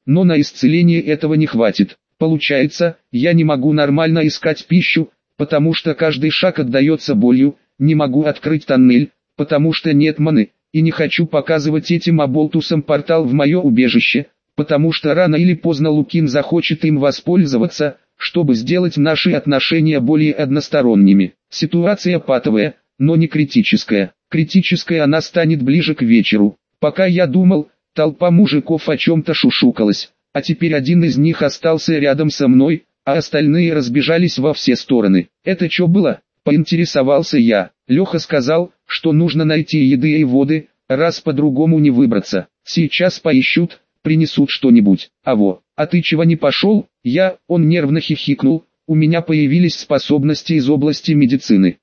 но на исцеление этого не хватит. Получается, я не могу нормально искать пищу, потому что каждый шаг отдается болью, не могу открыть тоннель, потому что нет маны, и не хочу показывать этим оболтусам портал в мое убежище, потому что рано или поздно Лукин захочет им воспользоваться, чтобы сделать наши отношения более односторонними. Ситуация патовая, но не критическая. Критическая она станет ближе к вечеру. Пока я думал, толпа мужиков о чем-то шушукалась, а теперь один из них остался рядом со мной, а остальные разбежались во все стороны. «Это что было?» – поинтересовался я. Леха сказал, что нужно найти еды и воды, раз по-другому не выбраться. Сейчас поищут, принесут что-нибудь. А ты чего не пошел? Он нервно хихикнул. У меня появились способности из области медицины.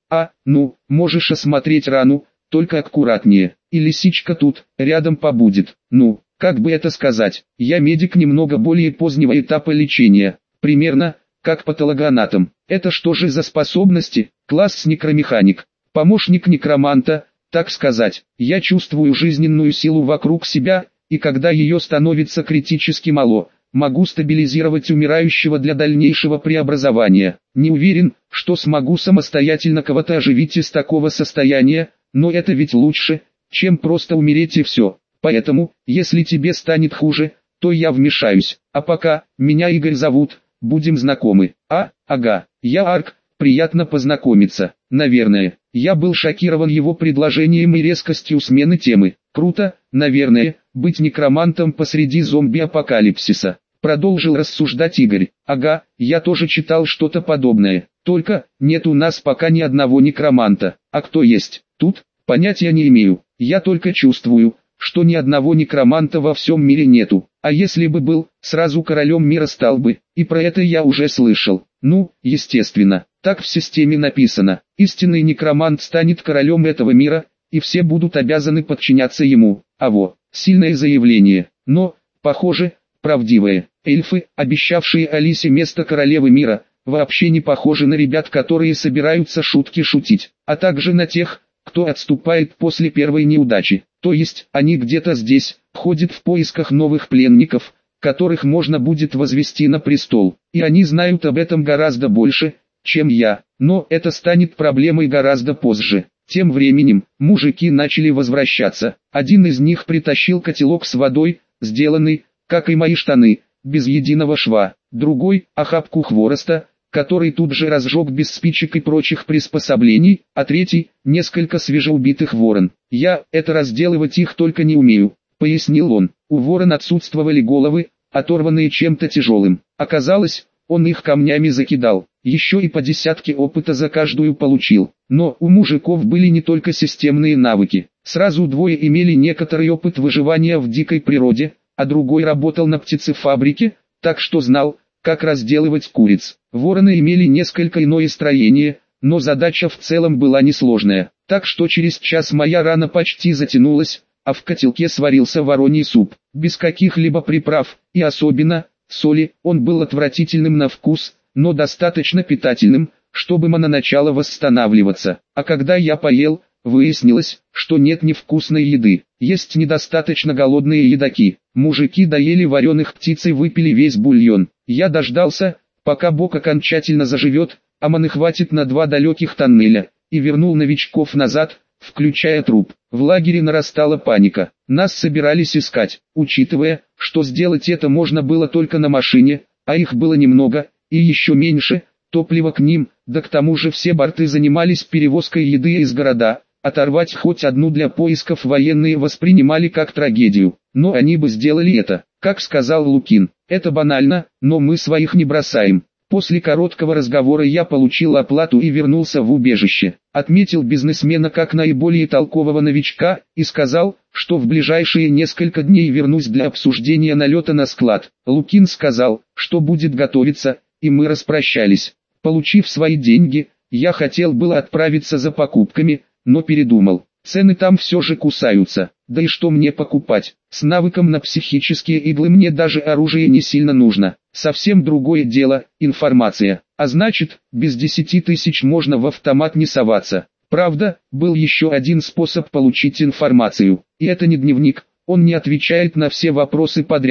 Можешь осмотреть рану, только аккуратнее. И лисичка тут, рядом побудет. Как бы это сказать, я медик немного более позднего этапа лечения. Примерно, как патологоанатом. Это что же за способности? Класс некромеханик. Помощник некроманта, так сказать. Я чувствую жизненную силу вокруг себя, и когда ее становится критически мало, могу стабилизировать умирающего для дальнейшего преобразования. Не уверен, что смогу самостоятельно кого-то оживить из такого состояния, но это ведь лучше, чем просто умереть и все. Поэтому, если тебе станет хуже, то я вмешаюсь. А пока, меня Игорь зовут, будем знакомы. Ага, я Арк, приятно познакомиться. Наверное, я был шокирован его предложением и резкостью смены темы. Круто, наверное, быть некромантом посреди зомби-апокалипсиса. Продолжил рассуждать Игорь. Ага, я тоже читал что-то подобное. Только, нет у нас пока ни одного некроманта. А кто есть? Тут, понятия не имею. Я только чувствую, что ни одного некроманта во всем мире нету. А если бы был, сразу королем мира стал бы. И про это я уже слышал. Естественно, так в системе написано. Истинный некромант станет королем этого мира, и все будут обязаны подчиняться ему. Сильное заявление, но, похоже, правдивое. Эльфы, обещавшие Алисе место королевы мира, вообще не похожи на ребят, которые собираются шутки шутить, а также на тех, кто отступает после первой неудачи. То есть, они где-то здесь, ходят в поисках новых пленников, которых можно будет возвести на престол. И они знают об этом гораздо больше, чем я. Но это станет проблемой гораздо позже. Тем временем, мужики начали возвращаться. Один из них притащил котелок с водой, сделанный, как и мои штаны, без единого шва. Другой – охапку хвороста, который тут же разжег без спичек и прочих приспособлений, а третий – несколько свежеубитых ворон. Я это разделывать их только не умею, пояснил он. У ворон отсутствовали головы, оторванные чем-то тяжелым. Оказалось, он их камнями закидал. Еще и по десятке опыта за каждую получил. Но у мужиков были не только системные навыки. Сразу двое имели некоторый опыт выживания в дикой природе, а другой работал на птицефабрике, так что знал, как разделывать куриц. Вороны имели несколько иное строение, но задача в целом была несложная. Так что через час моя рана почти затянулась, а в котелке сварился вороний суп. Без каких-либо приправ, и особенно соли. Он был отвратительным на вкус, но достаточно питательным, чтобы мана начала восстанавливаться. А когда я поел, выяснилось, что нет невкусной еды. Есть недостаточно голодные едоки. Мужики доели вареных птиц и выпили весь бульон. Я дождался, пока бок окончательно заживет, а маны хватит на 2 далеких тоннеля, и вернул новичков назад, включая труп. В лагере нарастала паника. Нас собирались искать, учитывая, что сделать это можно было только на машине, а их было немного, и еще меньше, топлива к ним, да к тому же все борты занимались перевозкой еды из города. Оторвать хоть одну для поисков военные воспринимали как трагедию, но они бы сделали это, как сказал Лукин. Это банально, но мы своих не бросаем. После короткого разговора я получил оплату и вернулся в убежище. Отметил бизнесмена как наиболее толкового новичка и сказал, что в ближайшие несколько дней вернусь для обсуждения налета на склад. Лукин сказал, что будет готовиться, и мы распрощались. Получив свои деньги, я хотел было отправиться за покупками, но передумал. Цены там все же кусаются, да и что мне покупать? С навыком на психические иглы мне даже оружие не сильно нужно. Совсем другое дело, информация. А значит, без 10 тысяч можно в автомат не соваться. Правда, был еще один способ получить информацию. И это не дневник, он не отвечает на все вопросы подряд,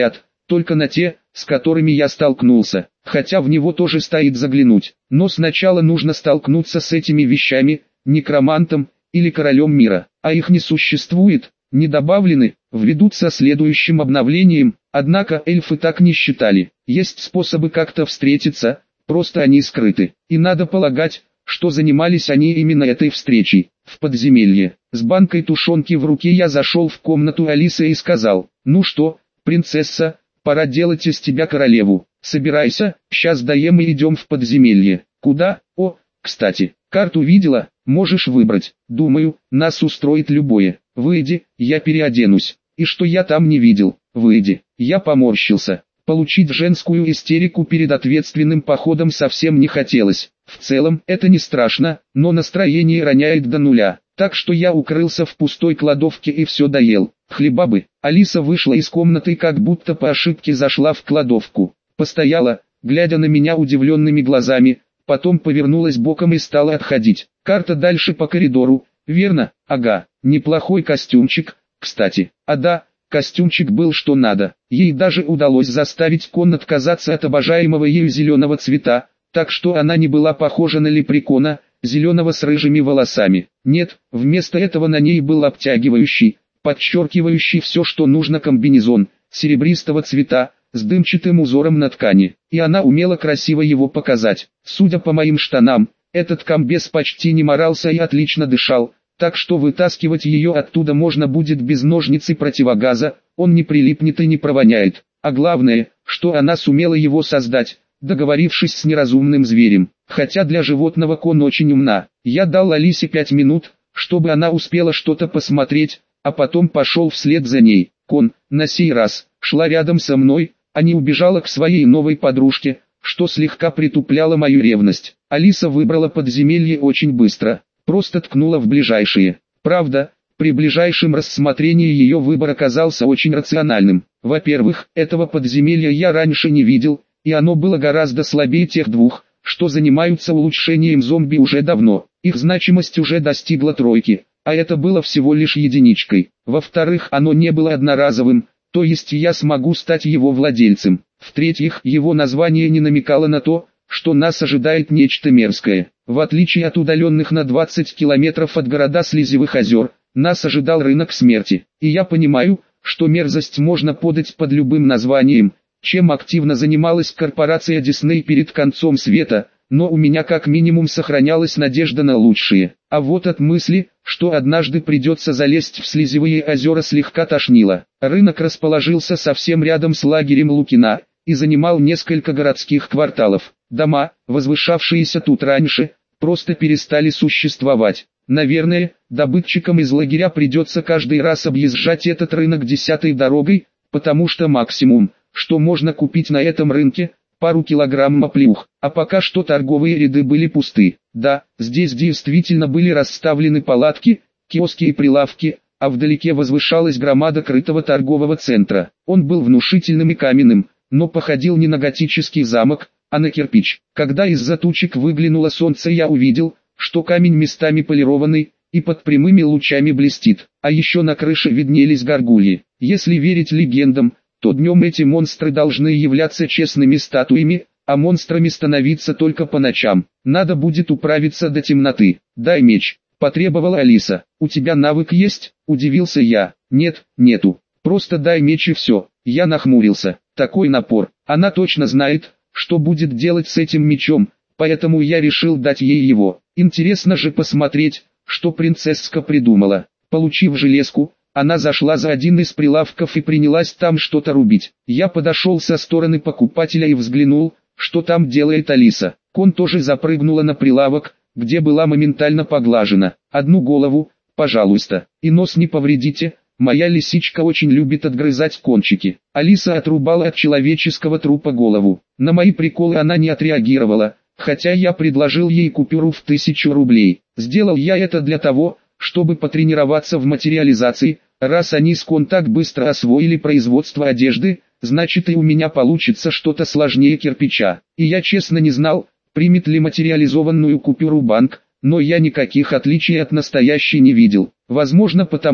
только на те, с которыми я столкнулся, хотя в него тоже стоит заглянуть. Но сначала нужно столкнуться с этими вещами, некромантом или королем мира, а их не существует, не добавлены, введут со следующим обновлением, однако эльфы так не считали. Есть способы как-то встретиться, просто они скрыты, и надо полагать, что занимались они именно этой встречей. В подземелье, с банкой тушенки в руке я зашел в комнату Алисы и сказал: «Ну что, принцесса, пора делать из тебя королеву. Собирайся, сейчас доем и идем в подземелье». «Куда? О, кстати, карту видела, можешь выбрать. Думаю, нас устроит любое. Выйди, я переоденусь». «И что я там не видел?» «Выйди». Я поморщился. Получить женскую истерику перед ответственным походом совсем не хотелось. В целом, это не страшно, но настроение роняет до нуля. Так что я укрылся в пустой кладовке и все доел. Хлеба бы. Алиса вышла из комнаты, как будто по ошибке зашла в кладовку. Постояла, глядя на меня удивленными глазами, потом повернулась боком и стала отходить. Карта дальше по коридору, верно? Ага, неплохой костюмчик, кстати. А да, костюмчик был что надо. Ей даже удалось заставить Кон отказаться от обожаемого ею зеленого цвета, так что она не была похожа на лепрекона, зеленого с рыжими волосами. Нет, вместо этого на ней был обтягивающий, подчеркивающий все, что нужно комбинезон, серебристого цвета, с дымчатым узором на ткани. И она умела красиво его показать. Судя по моим штанам, этот комбез почти не морался и отлично дышал, так что вытаскивать ее оттуда можно будет без ножниц и противогаза, он не прилипнет и не провоняет. А главное, что она сумела его создать, договорившись с неразумным зверем. Хотя для животного Кон очень умна. Я дал Алисе 5 минут, чтобы она успела что-то посмотреть, а потом пошел вслед за ней. Кон, на сей раз, шла рядом со мной, а не убежала к своей новой подружке, что слегка притупляло мою ревность. Алиса выбрала подземелье очень быстро, просто ткнула в ближайшие. Правда, при ближайшем рассмотрении ее выбор оказался очень рациональным. Во-первых, этого подземелья я раньше не видел, и оно было гораздо слабее тех двух, что занимаются улучшением зомби уже давно. Их значимость уже достигла 3, а это было всего лишь единичкой. Во-вторых, оно не было одноразовым, то есть я смогу стать его владельцем. В-третьих, его название не намекало на то, что нас ожидает нечто мерзкое. В отличие от удаленных на 20 километров от города Слезевых озер, нас ожидал рынок смерти. И я понимаю, что мерзость можно подать под любым названием, чем активно занималась корпорация Дисней перед концом света, но у меня как минимум сохранялась надежда на лучшее. А вот от мысли, что однажды придется залезть в Слезевые озера, слегка тошнило. Рынок расположился совсем рядом с лагерем Лукина и занимал несколько городских кварталов. Дома, возвышавшиеся тут раньше, просто перестали существовать. Наверное, добытчикам из лагеря придется каждый раз объезжать этот рынок 10-й дорогой, потому что максимум, что можно купить на этом рынке, пару килограмм оплеух. А пока что торговые ряды были пусты. Да, здесь действительно были расставлены палатки, киоски и прилавки, а вдалеке возвышалась громада крытого торгового центра. Он был внушительным и каменным, но походил не на готический замок, а на кирпич. Когда из-за тучек выглянуло солнце, я увидел, что камень местами полированный и под прямыми лучами блестит. А еще на крыше виднелись горгульи. Если верить легендам, то днем эти монстры должны являться честными статуями, а монстрами становиться только по ночам. Надо будет управиться до темноты. «Дай меч», — потребовала Алиса. «У тебя навык есть?» — удивился я. «Нет, нету. Просто дай меч и все». Я нахмурился. Такой напор. Она точно знает, что будет делать с этим мечом, поэтому я решил дать ей его. Интересно же посмотреть, что принцесска придумала. Получив железку, она зашла за один из прилавков и принялась там что-то рубить. Я подошел со стороны покупателя и взглянул, что там делает Алиса. Кон тоже запрыгнула на прилавок, где была моментально поглажена. «Одну голову, пожалуйста, и нос не повредите, моя лисичка очень любит отгрызать кончики». Алиса отрубала от человеческого трупа голову. На мои приколы она не отреагировала, хотя я предложил ей купюру в 1000 рублей. Сделал я это для того, чтобы потренироваться в материализации. Раз они с Кон так быстро освоили производство одежды, значит и у меня получится что-то сложнее кирпича. И я честно не знал, примет ли материализованную купюру банк, но я никаких отличий от настоящей не видел. Возможно потому,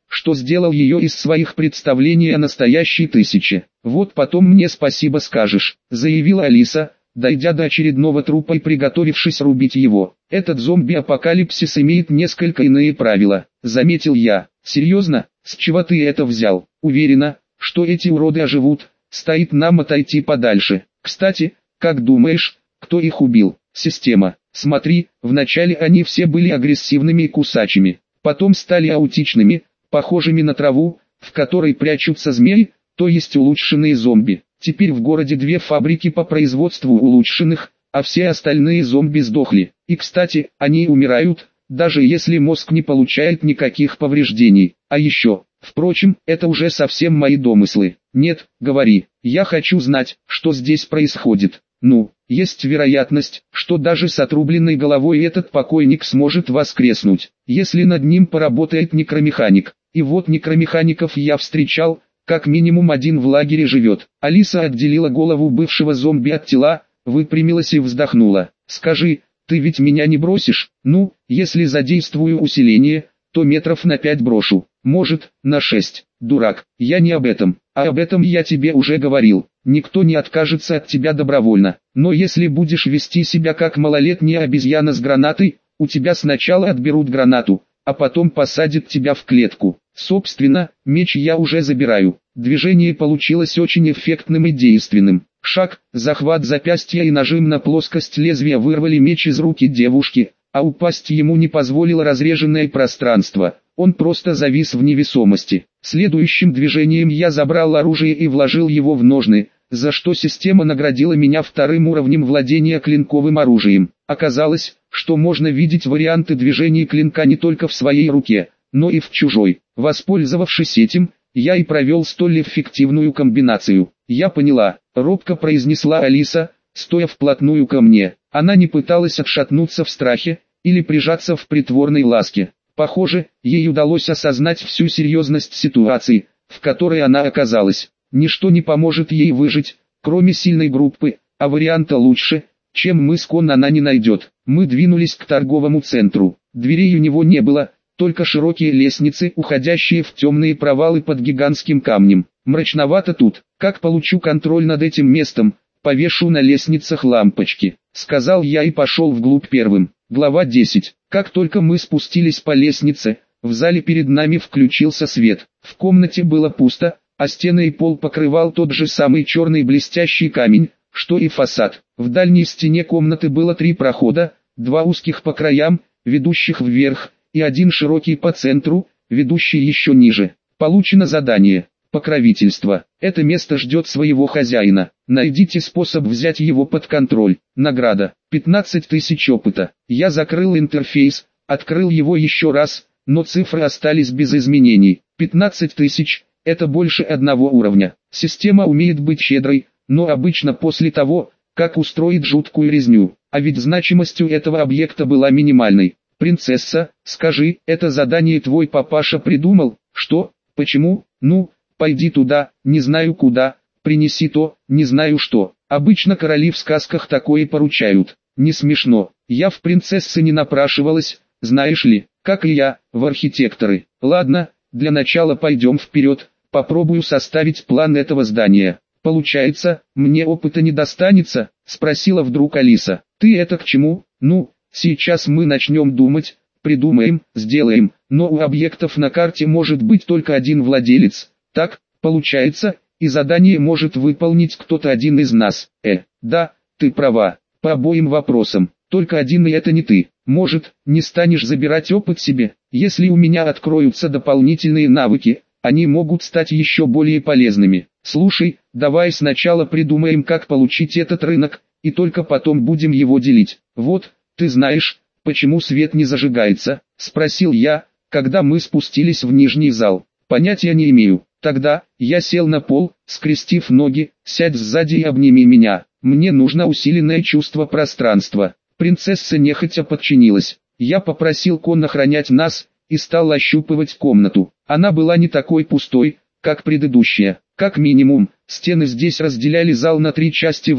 что сделал ее из своих представлений о настоящей тысяче. «Вот потом мне спасибо скажешь», — заявила Алиса, дойдя до очередного трупа и приготовившись рубить его. «Этот зомби-апокалипсис имеет несколько иные правила», — заметил я. «Серьезно? С чего ты это взял? Уверена, что эти уроды оживут, стоит нам отойти подальше. Кстати, как думаешь, кто их убил?» «Система. Смотри, вначале они все были агрессивными и кусачими, потом стали аутичными, похожими на траву, в которой прячутся змеи, то есть улучшенные зомби. Теперь в городе 2 фабрики по производству улучшенных, а все остальные зомби сдохли. И кстати, они умирают, даже если мозг не получает никаких повреждений. А еще, впрочем, это уже совсем мои домыслы. Нет, говори, я хочу знать, что здесь происходит. Ну, есть вероятность, что даже с отрубленной головой этот покойник сможет воскреснуть, если над ним поработает некромеханик. И вот некромехаников я встречал, как минимум один в лагере живет. Алиса отделила голову бывшего зомби от тела, выпрямилась и вздохнула. «Скажи, ты ведь меня не бросишь? Ну, если задействую усиление, то метров на 5 брошу, может, на 6. Дурак, я не об этом, а об этом я тебе уже говорил. Никто не откажется от тебя добровольно. Но если будешь вести себя как малолетняя обезьяна с гранатой, у тебя сначала отберут гранату, а потом посадят тебя в клетку. Собственно, меч я уже забираю». Движение получилось очень эффектным и действенным. Шаг, захват запястья и нажим на плоскость лезвия вырвали меч из руки девушки, а упасть ему не позволило разреженное пространство. Он просто завис в невесомости. Следующим движением я забрал оружие и вложил его в ножны, за что система наградила меня 2-м уровнем владения клинковым оружием. Оказалось, что можно видеть варианты движений клинка не только в своей руке, но и в чужой. Воспользовавшись этим, я и провел столь эффективную комбинацию. «Я поняла», — робко произнесла Алиса, стоя вплотную ко мне. Она не пыталась отшатнуться в страхе или прижаться в притворной ласке. Похоже, ей удалось осознать всю серьезность ситуации, в которой она оказалась. Ничто не поможет ей выжить, кроме сильной группы, а варианта лучше, чем мы с Кон, она не найдет. Мы двинулись к торговому центру. Дверей у него не было, только широкие лестницы, уходящие в темные провалы под гигантским камнем. Мрачновато тут. Как получу контроль над этим местом, повешу на лестницах лампочки, сказал я и пошел вглубь первым. Глава 10. Как только мы спустились по лестнице, в зале перед нами включился свет. В комнате было пусто, а стены и пол покрывал тот же самый черный блестящий камень, что и фасад. В дальней стене комнаты было 3 прохода, 2 узких по краям, ведущих вверх, и 1 широкий по центру, ведущий еще ниже. Получено задание. Покровительство. Это место ждет своего хозяина. Найдите способ взять его под контроль. Награда. 15 тысяч опыта. Я закрыл интерфейс, открыл его еще раз, но цифры остались без изменений. 15 тысяч. Это больше 1 уровня. Система умеет быть щедрой, но обычно после того, как устроит жуткую резню. А ведь значимость у этого объекта была минимальной. «Принцесса, скажи, это задание твой папаша придумал?» «Что? Почему?» «Ну, пойди туда, не знаю куда, принеси то, не знаю что». Обычно короли в сказках такое поручают. Не смешно. Я в принцессы не напрашивалась, знаешь ли, как и я, в архитекторы. Ладно, для начала пойдем вперед, попробую составить план этого здания. «Получается, мне опыта не достанется?» — спросила вдруг Алиса. «Ты это к чему?» «Ну, сейчас мы начнем думать, придумаем, сделаем, но у объектов на карте может быть только 1 владелец. Так, получается, и задание может выполнить кто-то один из нас». Да, ты права, по обоим вопросам, только один, и это не ты. Может, не станешь забирать опыт себе? Если у меня откроются дополнительные навыки, они могут стать еще более полезными. Слушай, давай сначала придумаем, как получить этот рынок, и только потом будем его делить. Вот, ты знаешь, почему свет не зажигается?» — спросил я, когда мы спустились в нижний зал. «Понятия не имею». Тогда я сел на пол, скрестив ноги. «Сядь сзади и обними меня. Мне нужно усиленное чувство пространства». Принцесса нехотя подчинилась. Я попросил Кон охранять нас, и стал ощупывать комнату. Она была не такой пустой, как предыдущая. Как минимум, стены здесь разделяли зал на 3 части вдоль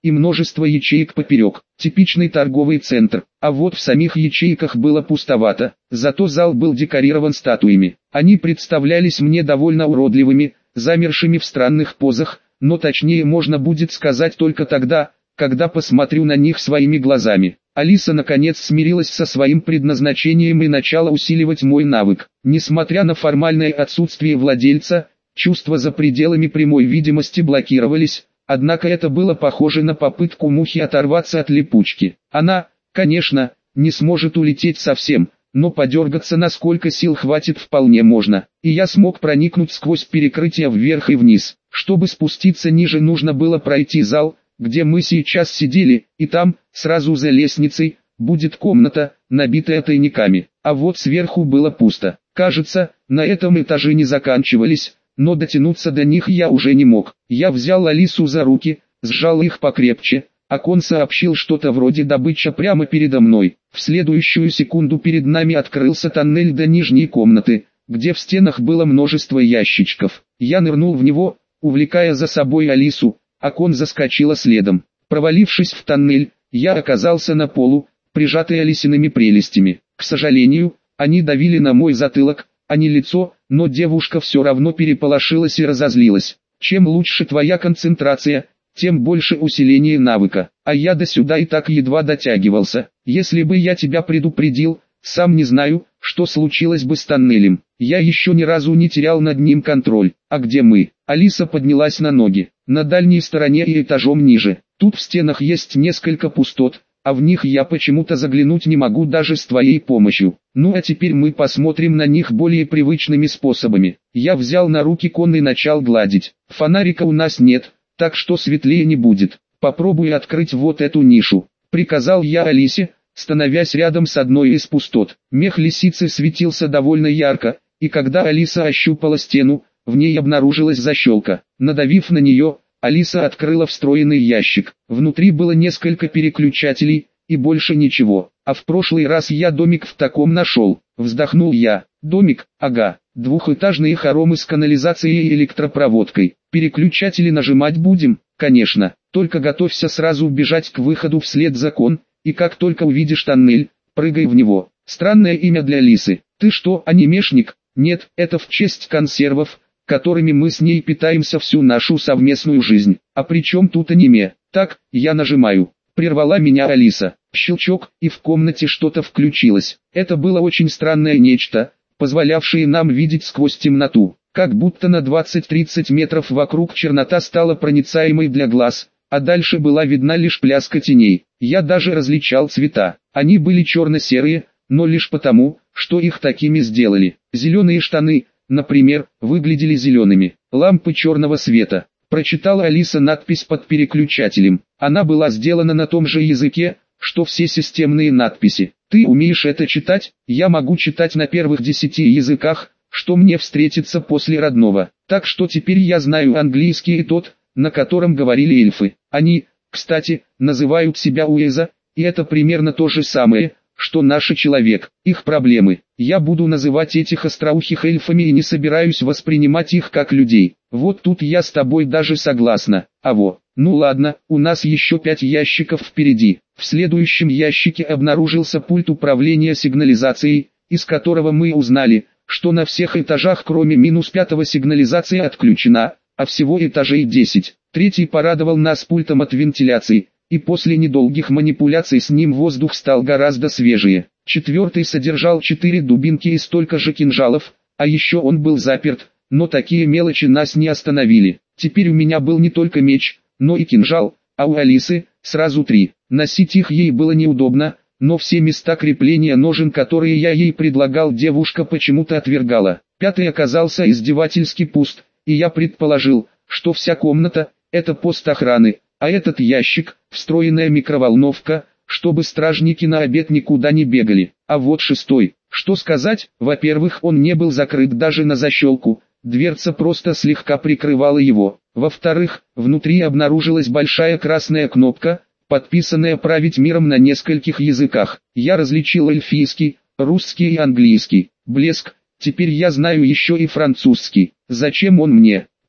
и множество ячеек поперек. Типичный торговый центр, а вот в самих ячейках было пустовато, зато зал был декорирован статуями. Они представлялись мне довольно уродливыми, замершими в странных позах, но точнее можно будет сказать только тогда, когда посмотрю на них своими глазами. Алиса наконец смирилась со своим предназначением и начала усиливать мой навык. Несмотря на формальное отсутствие владельца, чувства за пределами прямой видимости блокировались, однако это было похоже на попытку мухи оторваться от липучки. Она, конечно, не сможет улететь совсем, но подергаться насколько сил хватит вполне можно. И я смог проникнуть сквозь перекрытие вверх и вниз. Чтобы спуститься ниже, нужно было пройти зал, где мы сейчас сидели, и там, сразу за лестницей, будет комната, набитая тайниками. А вот сверху было пусто. Кажется, на этом этаже не заканчивались, но дотянуться до них я уже не мог. Я взял Алису за руки, сжал их покрепче, а Кон сообщил что-то вроде «добыча» прямо передо мной. В следующую секунду перед нами открылся тоннель до нижней комнаты, где в стенах было множество ящичков. Я нырнул в него, увлекая за собой Алису, а Кон заскочила следом. Провалившись в тоннель, я оказался на полу, прижатый Алисиными прелестями. К сожалению, они давили на мой затылок, а не лицо, но девушка все равно переполошилась и разозлилась. Чем лучше твоя концентрация, тем больше усиление навыка. А я до сюда и так едва дотягивался. Если бы я тебя предупредил, сам не знаю, что случилось бы с тоннелем. Я еще ни разу не терял над ним контроль. А где мы? Алиса поднялась на ноги. На дальней стороне и этажом ниже. Тут в стенах есть несколько пустот, а в них я почему-то заглянуть не могу даже с твоей помощью. Ну а теперь мы посмотрим на них более привычными способами. Я взял на руки Кон и начал гладить. Фонарика у нас нет, так что светлее не будет. Попробуй открыть вот эту нишу, приказал я Алисе, становясь рядом с одной из пустот. Мех лисицы светился довольно ярко, и когда Алиса ощупала стену, в ней обнаружилась защелка. Надавив на нее, Алиса открыла встроенный ящик. Внутри было несколько переключателей, и больше ничего. А в прошлый раз я домик в таком нашел. Вздохнул я. Домик, ага. Двухэтажные хоромы с канализацией и электропроводкой. Переключатели нажимать будем? Конечно. Только готовься сразу бежать к выходу вслед за Кон, и как только увидишь тоннель, прыгай в него. Странное имя для Лисы. Ты что, анимешник? Нет, это в честь консервов, которыми мы с ней питаемся всю нашу совместную жизнь. А при чем тут аниме? Так, я нажимаю. Прервала меня Алиса. Щелчок, и в комнате что-то включилось. Это было очень странное нечто, позволявшее нам видеть сквозь темноту. Как будто на 20-30 метров вокруг чернота стала проницаемой для глаз, а дальше была видна лишь пляска теней. Я даже различал цвета. Они были черно-серые, но лишь потому, что их такими сделали. Зеленые штаны, например, выглядели зелеными. Лампы черного света. Прочитала Алиса надпись под переключателем. Она была сделана на том же языке, что все системные надписи. Ты умеешь это читать? Я могу читать на первых 10 языках, что мне встретится после родного. Так что теперь я знаю английский и тот, на котором говорили эльфы. Они, кстати, называют себя Уэза, и это примерно то же самое, что наш человек. Их проблемы. Я буду называть этих остроухих эльфами и не собираюсь воспринимать их как людей. Вот тут я с тобой даже согласна. Ну ладно, у нас еще 5 ящиков впереди. В следующем ящике обнаружился пульт управления сигнализацией, из которого мы узнали, что на всех этажах кроме -5 сигнализация отключена, а всего этажей 10. Третий порадовал нас пультом от вентиляции, и после недолгих манипуляций с ним воздух стал гораздо свежее. Четвертый содержал 4 дубинки и столько же кинжалов, а еще он был заперт, но такие мелочи нас не остановили. Теперь у меня был не только меч, но и кинжал, а у Алисы сразу 3. Носить их ей было неудобно, но все места крепления ножен, которые я ей предлагал, девушка почему-то отвергала. Пятый оказался издевательски пуст, и я предположил, что вся комната – это пост охраны, а этот ящик – встроенная микроволновка, чтобы стражники на обед никуда не бегали. А вот шестой. Что сказать? Во-первых, он не был закрыт даже на защелку, дверца просто слегка прикрывала его. Во-вторых, внутри обнаружилась большая красная кнопка, подписанная «Править миром» на нескольких языках. Я различил эльфийский, русский и английский. Блеск, теперь я знаю еще и французский. Зачем он мне?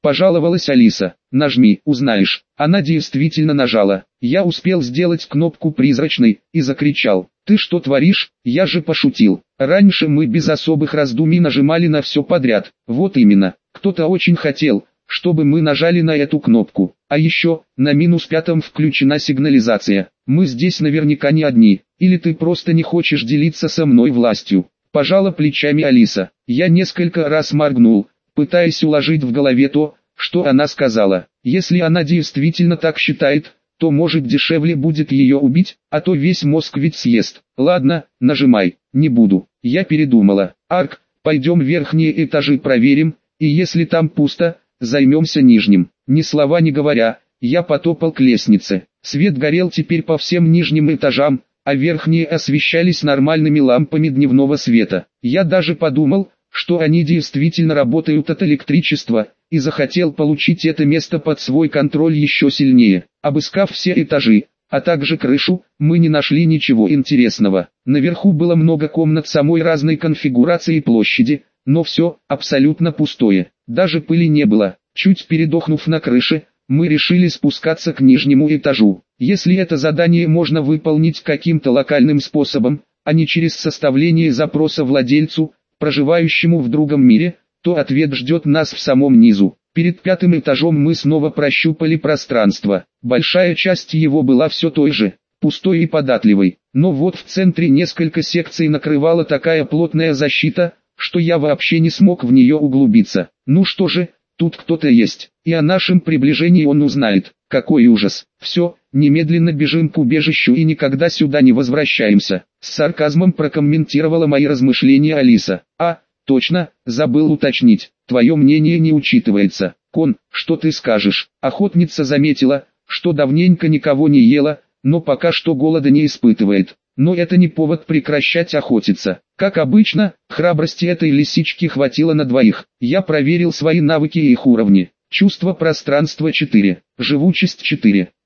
пожаловалась Алиса. Нажми, узнаешь. Она действительно нажала. Я успел сделать кнопку призрачной и закричал: ты что творишь? Я же пошутил. Раньше мы без особых раздумий нажимали на все подряд. Вот именно, кто-то очень хотел, чтобы мы нажали на эту кнопку. А еще, на -5 включена сигнализация. Мы здесь наверняка не одни. Или ты просто не хочешь делиться со мной властью? Пожала плечами Алиса. Я несколько раз моргнул, пытаясь уложить в голове то, что она сказала. Если она действительно так считает, то может дешевле будет ее убить, а то весь мозг ведь съест. Ладно, нажимай. Не буду. Я передумала. Арк, пойдем верхние этажи проверим, и если там пусто, займемся нижним. Ни слова не говоря, я потопал к лестнице. Свет горел теперь по всем нижним этажам, а верхние освещались нормальными лампами дневного света. Я даже подумал, что они действительно работают от электричества, и захотел получить это место под свой контроль еще сильнее. Обыскав все этажи, а также крышу, мы не нашли ничего интересного. Наверху было много комнат самой разной конфигурации и площади, но все абсолютно пустое. Даже пыли не было. Чуть передохнув на крыше, мы решили спускаться к нижнему этажу. Если это задание можно выполнить каким-то локальным способом, а не через составление запроса владельцу, проживающему в другом мире, то ответ ждет нас в самом низу. Перед 5-м этажом мы снова прощупали пространство. Большая часть его была все той же, пустой и податливой. Но вот в центре несколько секций накрывала такая плотная защита, что я вообще не смог в нее углубиться. Ну что же, тут кто-то есть, и о нашем приближении он узнает. Какой ужас. Все, немедленно бежим к убежищу и никогда сюда не возвращаемся. С сарказмом прокомментировала мои размышления Алиса. Точно, забыл уточнить, твое мнение не учитывается. Кон, что ты скажешь? Охотница заметила, что давненько никого не ела, но пока что голода не испытывает. Но это не повод прекращать охотиться. Как обычно, храбрости этой лисички хватило на двоих. Я проверил свои навыки и их уровни. Чувство пространства 4, живучесть 4,